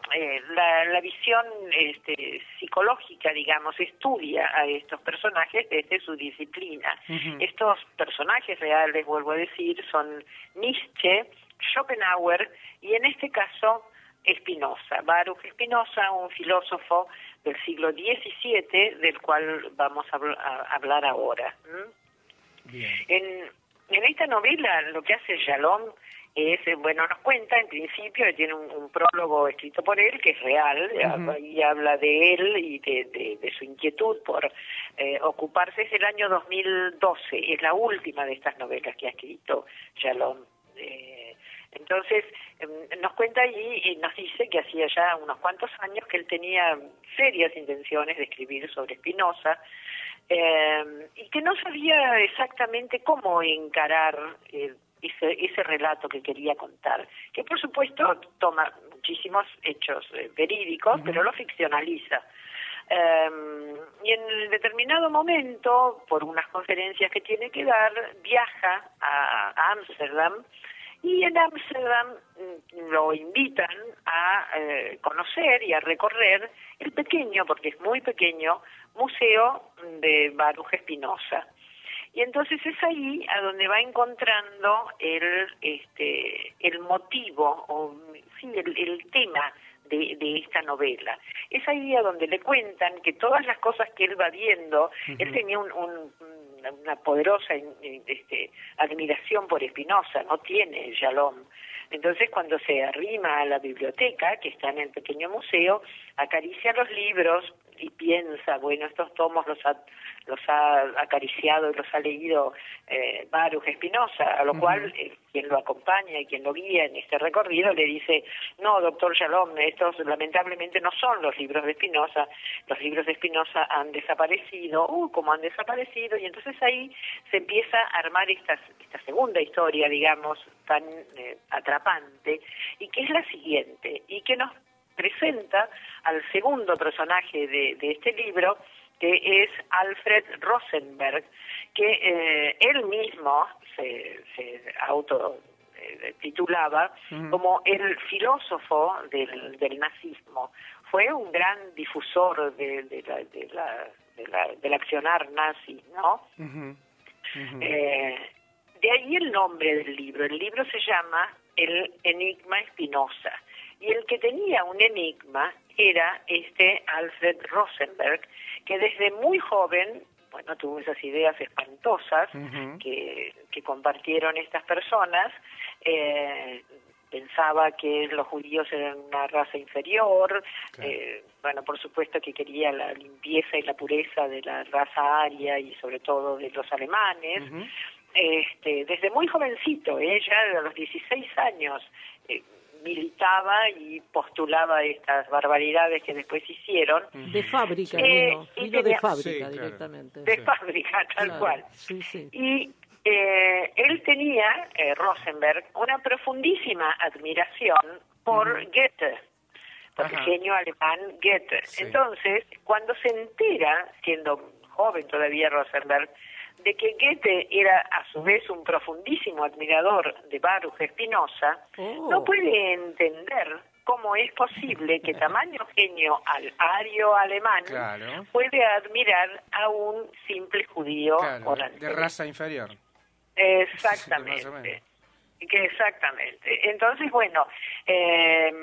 eh, la, la visión este, psicológica, digamos, estudia a estos personajes desde su disciplina. Ujú. Estos personajes reales, vuelvo a decir, son Nietzsche, Schopenhauer y en este caso Spinoza, Baruch Spinoza, un filósofo del siglo diecisiete del cual vamos a, habl- a hablar ahora. ¿Mm? Bien. En, en esta novela lo que hace Shalom es, eh, bueno, nos cuenta en principio, tiene un, un prólogo escrito por él que es real, Ujú. ahí habla de él y de, de, de su inquietud por eh, ocuparse, es el año dos mil doce, es la última de estas novelas que ha escrito Shalom. Eh, entonces, eh, nos cuenta allí y nos dice que hacía ya unos cuantos años que él tenía serias intenciones de escribir sobre Spinoza, eh, y que no sabía exactamente cómo encarar eh, ese, ese relato que quería contar, que por supuesto toma muchísimos hechos eh, verídicos, uh-huh. pero lo ficcionaliza. Eh, y en determinado momento, por unas conferencias que tiene que dar, viaja a Ámsterdam, y en Ámsterdam lo invitan a eh, conocer y a recorrer el pequeño, porque es muy pequeño, museo de Baruch Spinoza. Y entonces es ahí a donde va encontrando el este el motivo, o sí, el, el tema de, de esta novela. Es ahí a donde le cuentan que todas las cosas que él va viendo, uh-huh. él tenía un, un, una poderosa este, admiración por Spinoza, no tiene Shalom. Entonces cuando se arrima a la biblioteca, que está en el pequeño museo, acaricia los libros y piensa, bueno, estos tomos los ha, los ha acariciado y los ha leído eh, Baruch Spinoza, a lo uh-huh. cual eh, quien lo acompaña y quien lo guía en este recorrido le dice, no, doctor Shalom, estos lamentablemente no son los libros de Spinoza, los libros de Spinoza han desaparecido, uh, como han desaparecido, y entonces ahí se empieza a armar esta, esta segunda historia, digamos, tan eh, atrapante, y que es la siguiente, y que nos presenta al segundo personaje de, de este libro, que es Alfred Rosenberg, que eh, él mismo se, se auto eh, titulaba uh-huh. como el filósofo del, del nazismo. Fue un gran difusor de, de la, de la, de la, del accionar nazi, ¿no? Uh-huh. Uh-huh. Eh, de ahí el nombre del libro. El libro se llama El Enigma Spinoza. Y el que tenía un enigma era este Alfred Rosenberg, que desde muy joven, bueno, tuvo esas ideas espantosas uh-huh. que, que compartieron estas personas. Eh, pensaba que los judíos eran una raza inferior, claro. eh, bueno, por supuesto que quería la limpieza y la pureza de la raza aria y sobre todo de los alemanes. Uh-huh. Este, desde muy jovencito, ella a los dieciséis años, eh, militaba y postulaba estas barbaridades que después hicieron. De fábrica, eh, no, y tenía, de fábrica sí, directamente. De sí. fábrica, tal claro, cual. Sí, sí. Y eh, él tenía, eh, Rosenberg, una profundísima admiración por uh-huh. Goethe, por el genio alemán Goethe. Sí. Entonces, cuando se entera, siendo joven todavía Rosenberg, de que Goethe era a su vez un profundísimo admirador de Baruch Spinoza, oh. no puede entender cómo es posible que tamaño genio al ario alemán claro. puede admirar a un simple judío claro, de raza inferior. Exactamente. Que exactamente. Entonces, bueno, eh,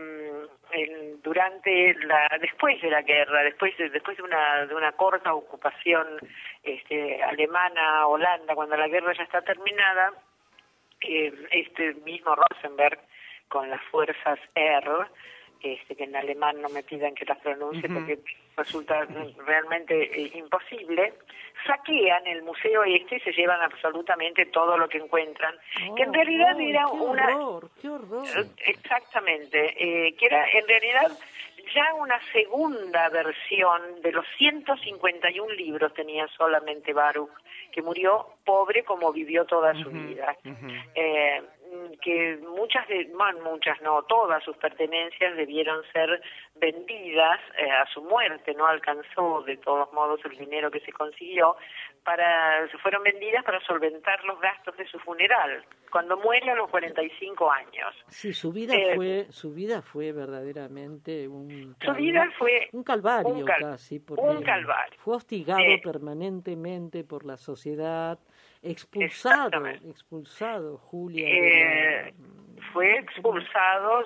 el, durante la después de la guerra, después de, después de una de una corta ocupación este, alemana Holanda, cuando la guerra ya está terminada, eh, este mismo Rosenberg con las fuerzas R, este, que en alemán no me pidan que las pronuncie uh-huh. porque resulta realmente eh, imposible, saquean el museo este y se llevan absolutamente todo lo que encuentran, oh, que en realidad oh, era qué una... Horror, qué horror. Exactamente, eh, que era en realidad ya una segunda versión de los ciento cincuenta y uno libros tenía solamente Baruch, que murió pobre como vivió toda su uh-huh, vida. Uh-huh. Eh, que muchas, de, bueno, muchas no, todas sus pertenencias debieron ser vendidas eh, a su muerte, no alcanzó de todos modos el dinero que se consiguió, para se fueron vendidas para solventar los gastos de su funeral, cuando muere a los cuarenta y cinco años. Sí, su vida Eh, fue su vida fue verdaderamente un Su vida fue un calvario un cal- casi, porque un calvario. fue hostigado Eh, permanentemente por la sociedad, expulsado, Exactamente. expulsado, Julia. Eh, fue expulsado,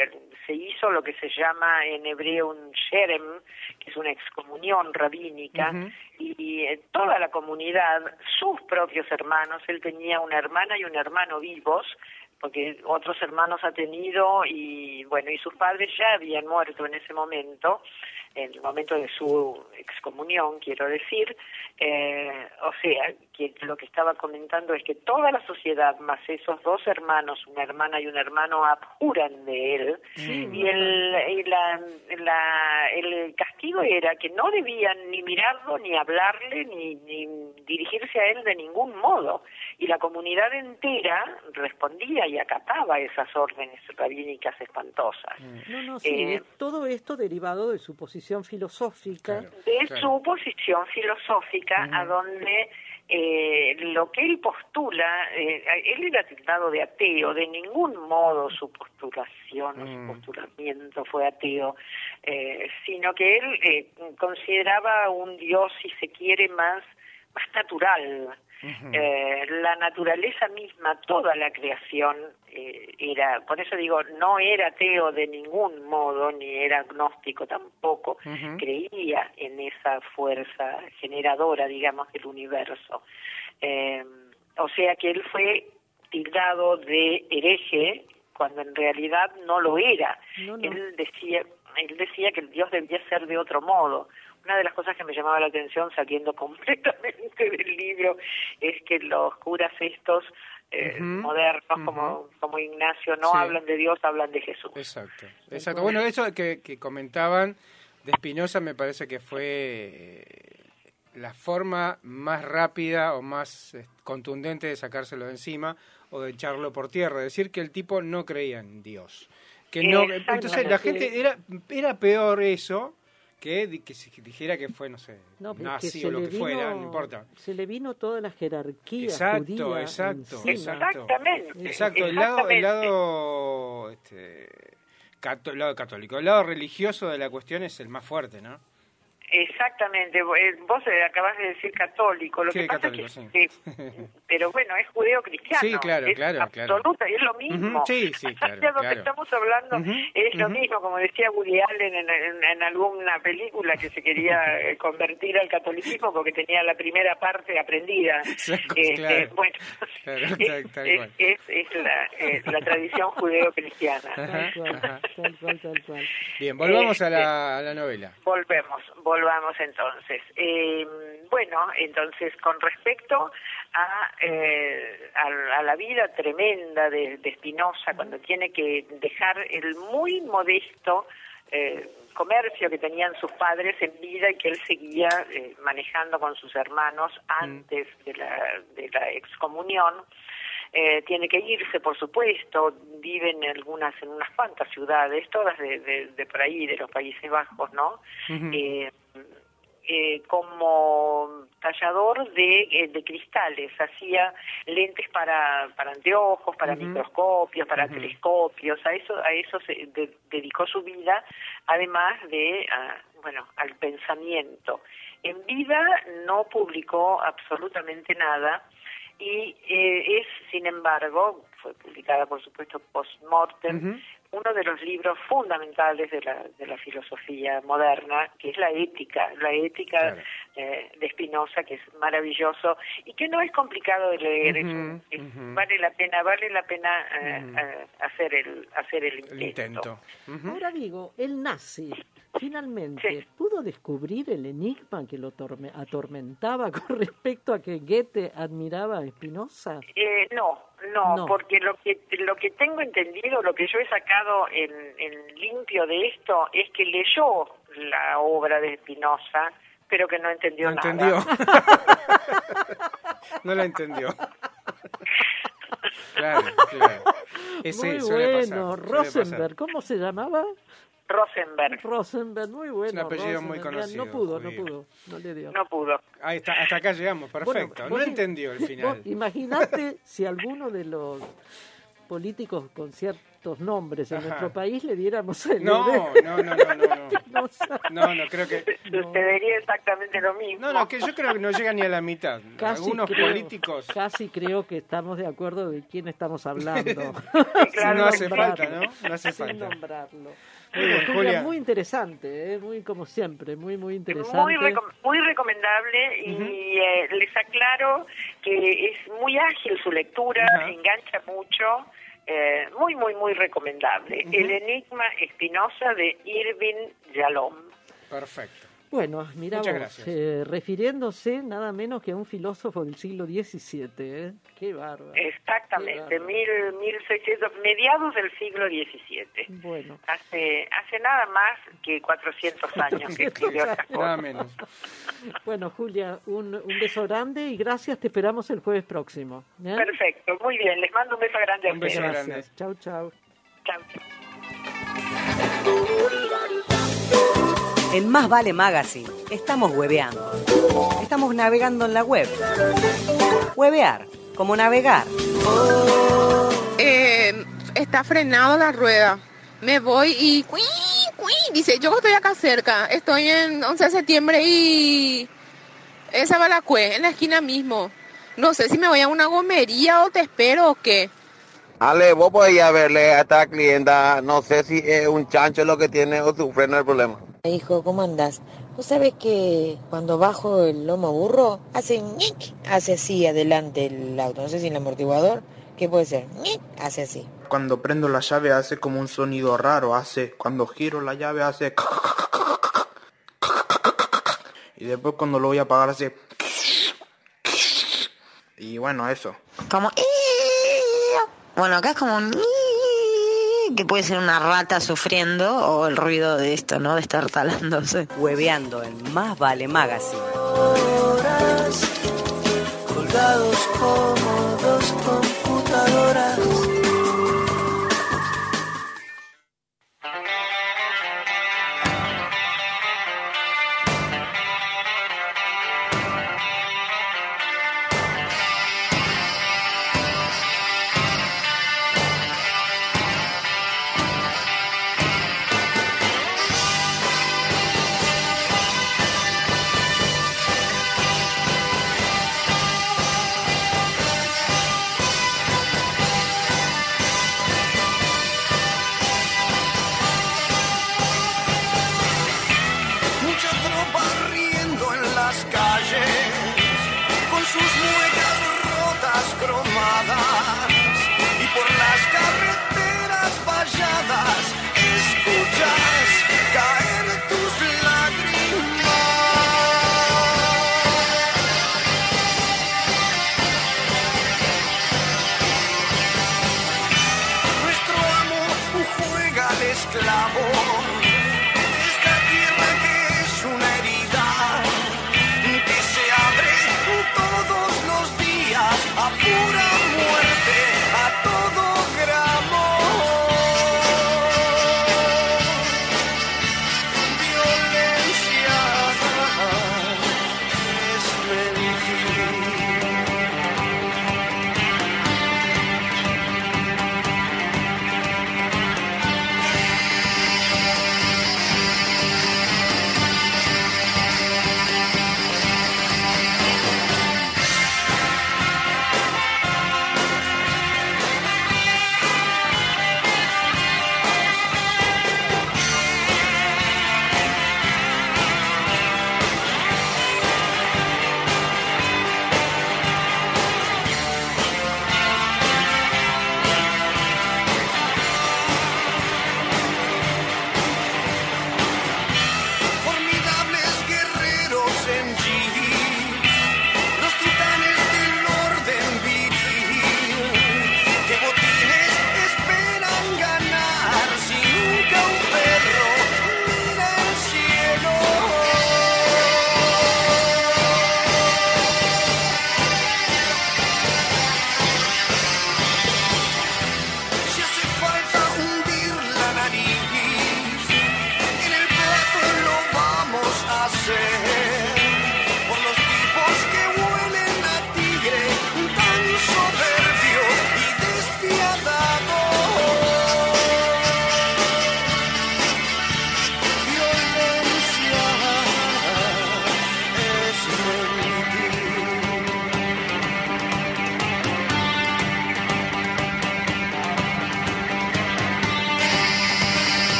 se hizo lo que se llama en hebreo un sherem, que es una excomunión rabínica, Ujú. y, y, eh, toda la comunidad, sus propios hermanos, él tenía una hermana y un hermano vivos, porque otros hermanos ha tenido, y bueno, y sus padres ya habían muerto en ese momento, en el momento de su excomunión, quiero decir. Eh, o sea, que lo que estaba comentando es que toda la sociedad, más esos dos hermanos, una hermana y un hermano, abjuran de él, Sí. y, el, y la, la- el castigo era que no debían ni mirarlo, ni hablarle, ni, ni dirigirse a él de ningún modo, y la comunidad entera respondía y acataba esas órdenes rabínicas espantosas. No, no, sí, Eh, es todo esto derivado de su posición filosófica. de su posición filosófica, a donde eh, lo que él postula, eh, él era tildado de ateo, de ningún modo su postulación o su postulamiento fue ateo, eh, sino que él eh, consideraba un Dios, si se quiere, más, más natural. Eh, la naturaleza misma, toda la creación eh, era, por eso digo, no era ateo de ningún modo, ni era agnóstico tampoco, Ujú. creía en esa fuerza generadora, digamos, del universo. Eh, o sea que él fue tildado de hereje cuando en realidad no lo era. No, no. Él decía, él decía que el Dios debía ser de otro modo. Una de las cosas que me llamaba la atención, saliendo completamente del libro, es que los curas estos eh, Ujú, modernos, ujú. como, como Ignacio, no Sí. hablan de Dios, hablan de Jesús. Exacto, exacto. Bueno, eso que, que comentaban de Spinoza me parece que fue eh, la forma más rápida o más eh, contundente de sacárselo de encima o de echarlo por tierra, decir que el tipo no creía en Dios. Que no, entonces la gente era era peor eso que, di- que se dijera que fue, no sé, No, pero nazi que se o lo le que fuera, vino- no importa. Se le vino toda la jerarquía Exacto, judía exacto, encima. exacto. Exactamente. Exacto, el lado, el Exactamente. lado, este, cató- el lado católico, el lado religioso de la cuestión es el más fuerte, ¿no? Exactamente, Vo- eh, vos eh, acabas de decir católico, lo Sí, que pasa católico, es sí. que, que- pero bueno, es judeo-cristiano, Sí, claro, es claro, claro. absoluta, es lo mismo. Ujú, sí, sí, claro, De lo que claro. estamos hablando Ujú, es lo ujú. mismo, como decía Woody Allen en, en- en alguna película que se quería eh, convertir al catolicismo porque tenía la primera parte aprendida. Este, claro. Bueno, Claro, es, tal- tal es- cual. es- es la, es la tradición judeo-cristiana. Ajá, Tal cual, ajá. tal cual, tal cual. Bien, volvamos a Este, la, a la novela. Volvemos, volvamos entonces. Eh, bueno, entonces con respecto a, eh, a, a la vida tremenda de, de Spinoza, cuando tiene que dejar el muy modesto eh, comercio que tenían sus padres en vida y que él seguía eh, manejando con sus hermanos antes de la, de la excomunión, eh, tiene que irse, por supuesto, vive en algunas, en unas cuantas ciudades, todas de, de, de por ahí, de los Países Bajos, ¿no? Ujú. Eh, eh, como tallador de, eh, de cristales, hacía lentes para, para anteojos, para Ujú. microscopios, para Ujú. telescopios, a eso, a eso se de- dedicó su vida, además de, ah, bueno, al pensamiento. En vida no publicó absolutamente nada, y eh, es, sin embargo, fue publicada por supuesto post-mortem, Ujú. uno de los libros fundamentales de la, de la filosofía moderna, que es la ética, la ética Claro. eh, de Spinoza, que es maravilloso y que no es complicado de leer, es Ujú, un- es- ujú. vale la pena, vale la pena eh, Ujú. eh, hacer el hacer el intento. El intento. Ujú. Ahora digo, el nazi finalmente pudo descubrir el enigma que lo torme- atormentaba con respecto a que Goethe admiraba a Spinoza. Eh, no, no, No. porque lo que lo que tengo entendido, lo que yo he sacado en, en limpio de esto es que leyó la obra de Spinoza, pero que no entendió No nada. entendió. No la entendió. Claro, claro. Ese Muy suele bueno, pasar, suele Rosenberg, ¿cómo se llamaba? Rosenberg. Rosenberg, muy bueno. Es un apellido muy Rosenberg. conocido. No pudo, no judío. pudo, no le dio. No pudo. Ahí está, hasta acá llegamos, perfecto. Bueno, no vos- entendió el final. vos Imaginate si alguno de los políticos con ciertos nombres en Ajá. nuestro país le diéramos el No, bebé. no, no, no, no, no. No sabe. No, no, creo que... Sucedería exactamente lo mismo. No, no, que yo creo que no llega ni a la mitad. Casi Algunos creo, políticos... Casi creo que estamos de acuerdo de quién estamos hablando. no hace falta, ¿no? No hace Sin falta. nombrarlo. Muy bien, Julia, Julia. muy interesante, ¿eh? Muy como siempre, muy, muy interesante. Muy, recom- muy recomendable y Ujú. eh, les aclaro que es muy ágil su lectura, Ajá. engancha mucho, eh, muy, muy, muy recomendable. Ujú. El Enigma Espinosa de Irving Yalom. Perfecto. Bueno, mira Muchas vos, gracias. eh, refiriéndose nada menos que a un filósofo del siglo diecisiete, ¿eh? Qué bárbaro. Exactamente, Qué mil, mil seiscientos, mediados del siglo diecisiete. Bueno. Hace, hace nada más que cuatrocientos años que escribió esas Nada cosas. menos. Bueno, Julia, un, un beso grande y gracias, te esperamos el jueves próximo. ¿eh? Perfecto, muy bien, les mando un beso grande a Un beso ustedes. grande. Gracias. Chau, chau. Chau. En Más Vale Magazine estamos hueveando. Estamos navegando en la web. Huevear, como navegar. Eh, está frenado la rueda. Me voy y... ¡cuí, cuí! Dice, yo estoy acá cerca. Estoy en once de septiembre y... Esa Balacue, en la esquina mismo. No sé si me voy a una gomería o te espero o qué. Ale, vos podías verle a esta clienta, no sé si es un chancho lo que tiene o su freno el problema. Hijo, ¿cómo andás? ¿Vos sabés que cuando bajo el lomo burro, hace ñic, hace así adelante el auto? No sé si el amortiguador, ¿qué puede ser? ñic, hace así. Cuando prendo la llave hace como un sonido raro, hace, cuando giro la llave hace... Y después cuando lo voy a apagar hace... Y bueno, eso. Como... Bueno, acá es como un... que puede ser una rata sufriendo o el ruido de esto, ¿no? De estar talándose. Hueveando en Más Vale Magazine. Colgados como dos computadoras. Mucha tropa riendo en las calles, con sus muecas rotas cromadas, y por las carreteras valladas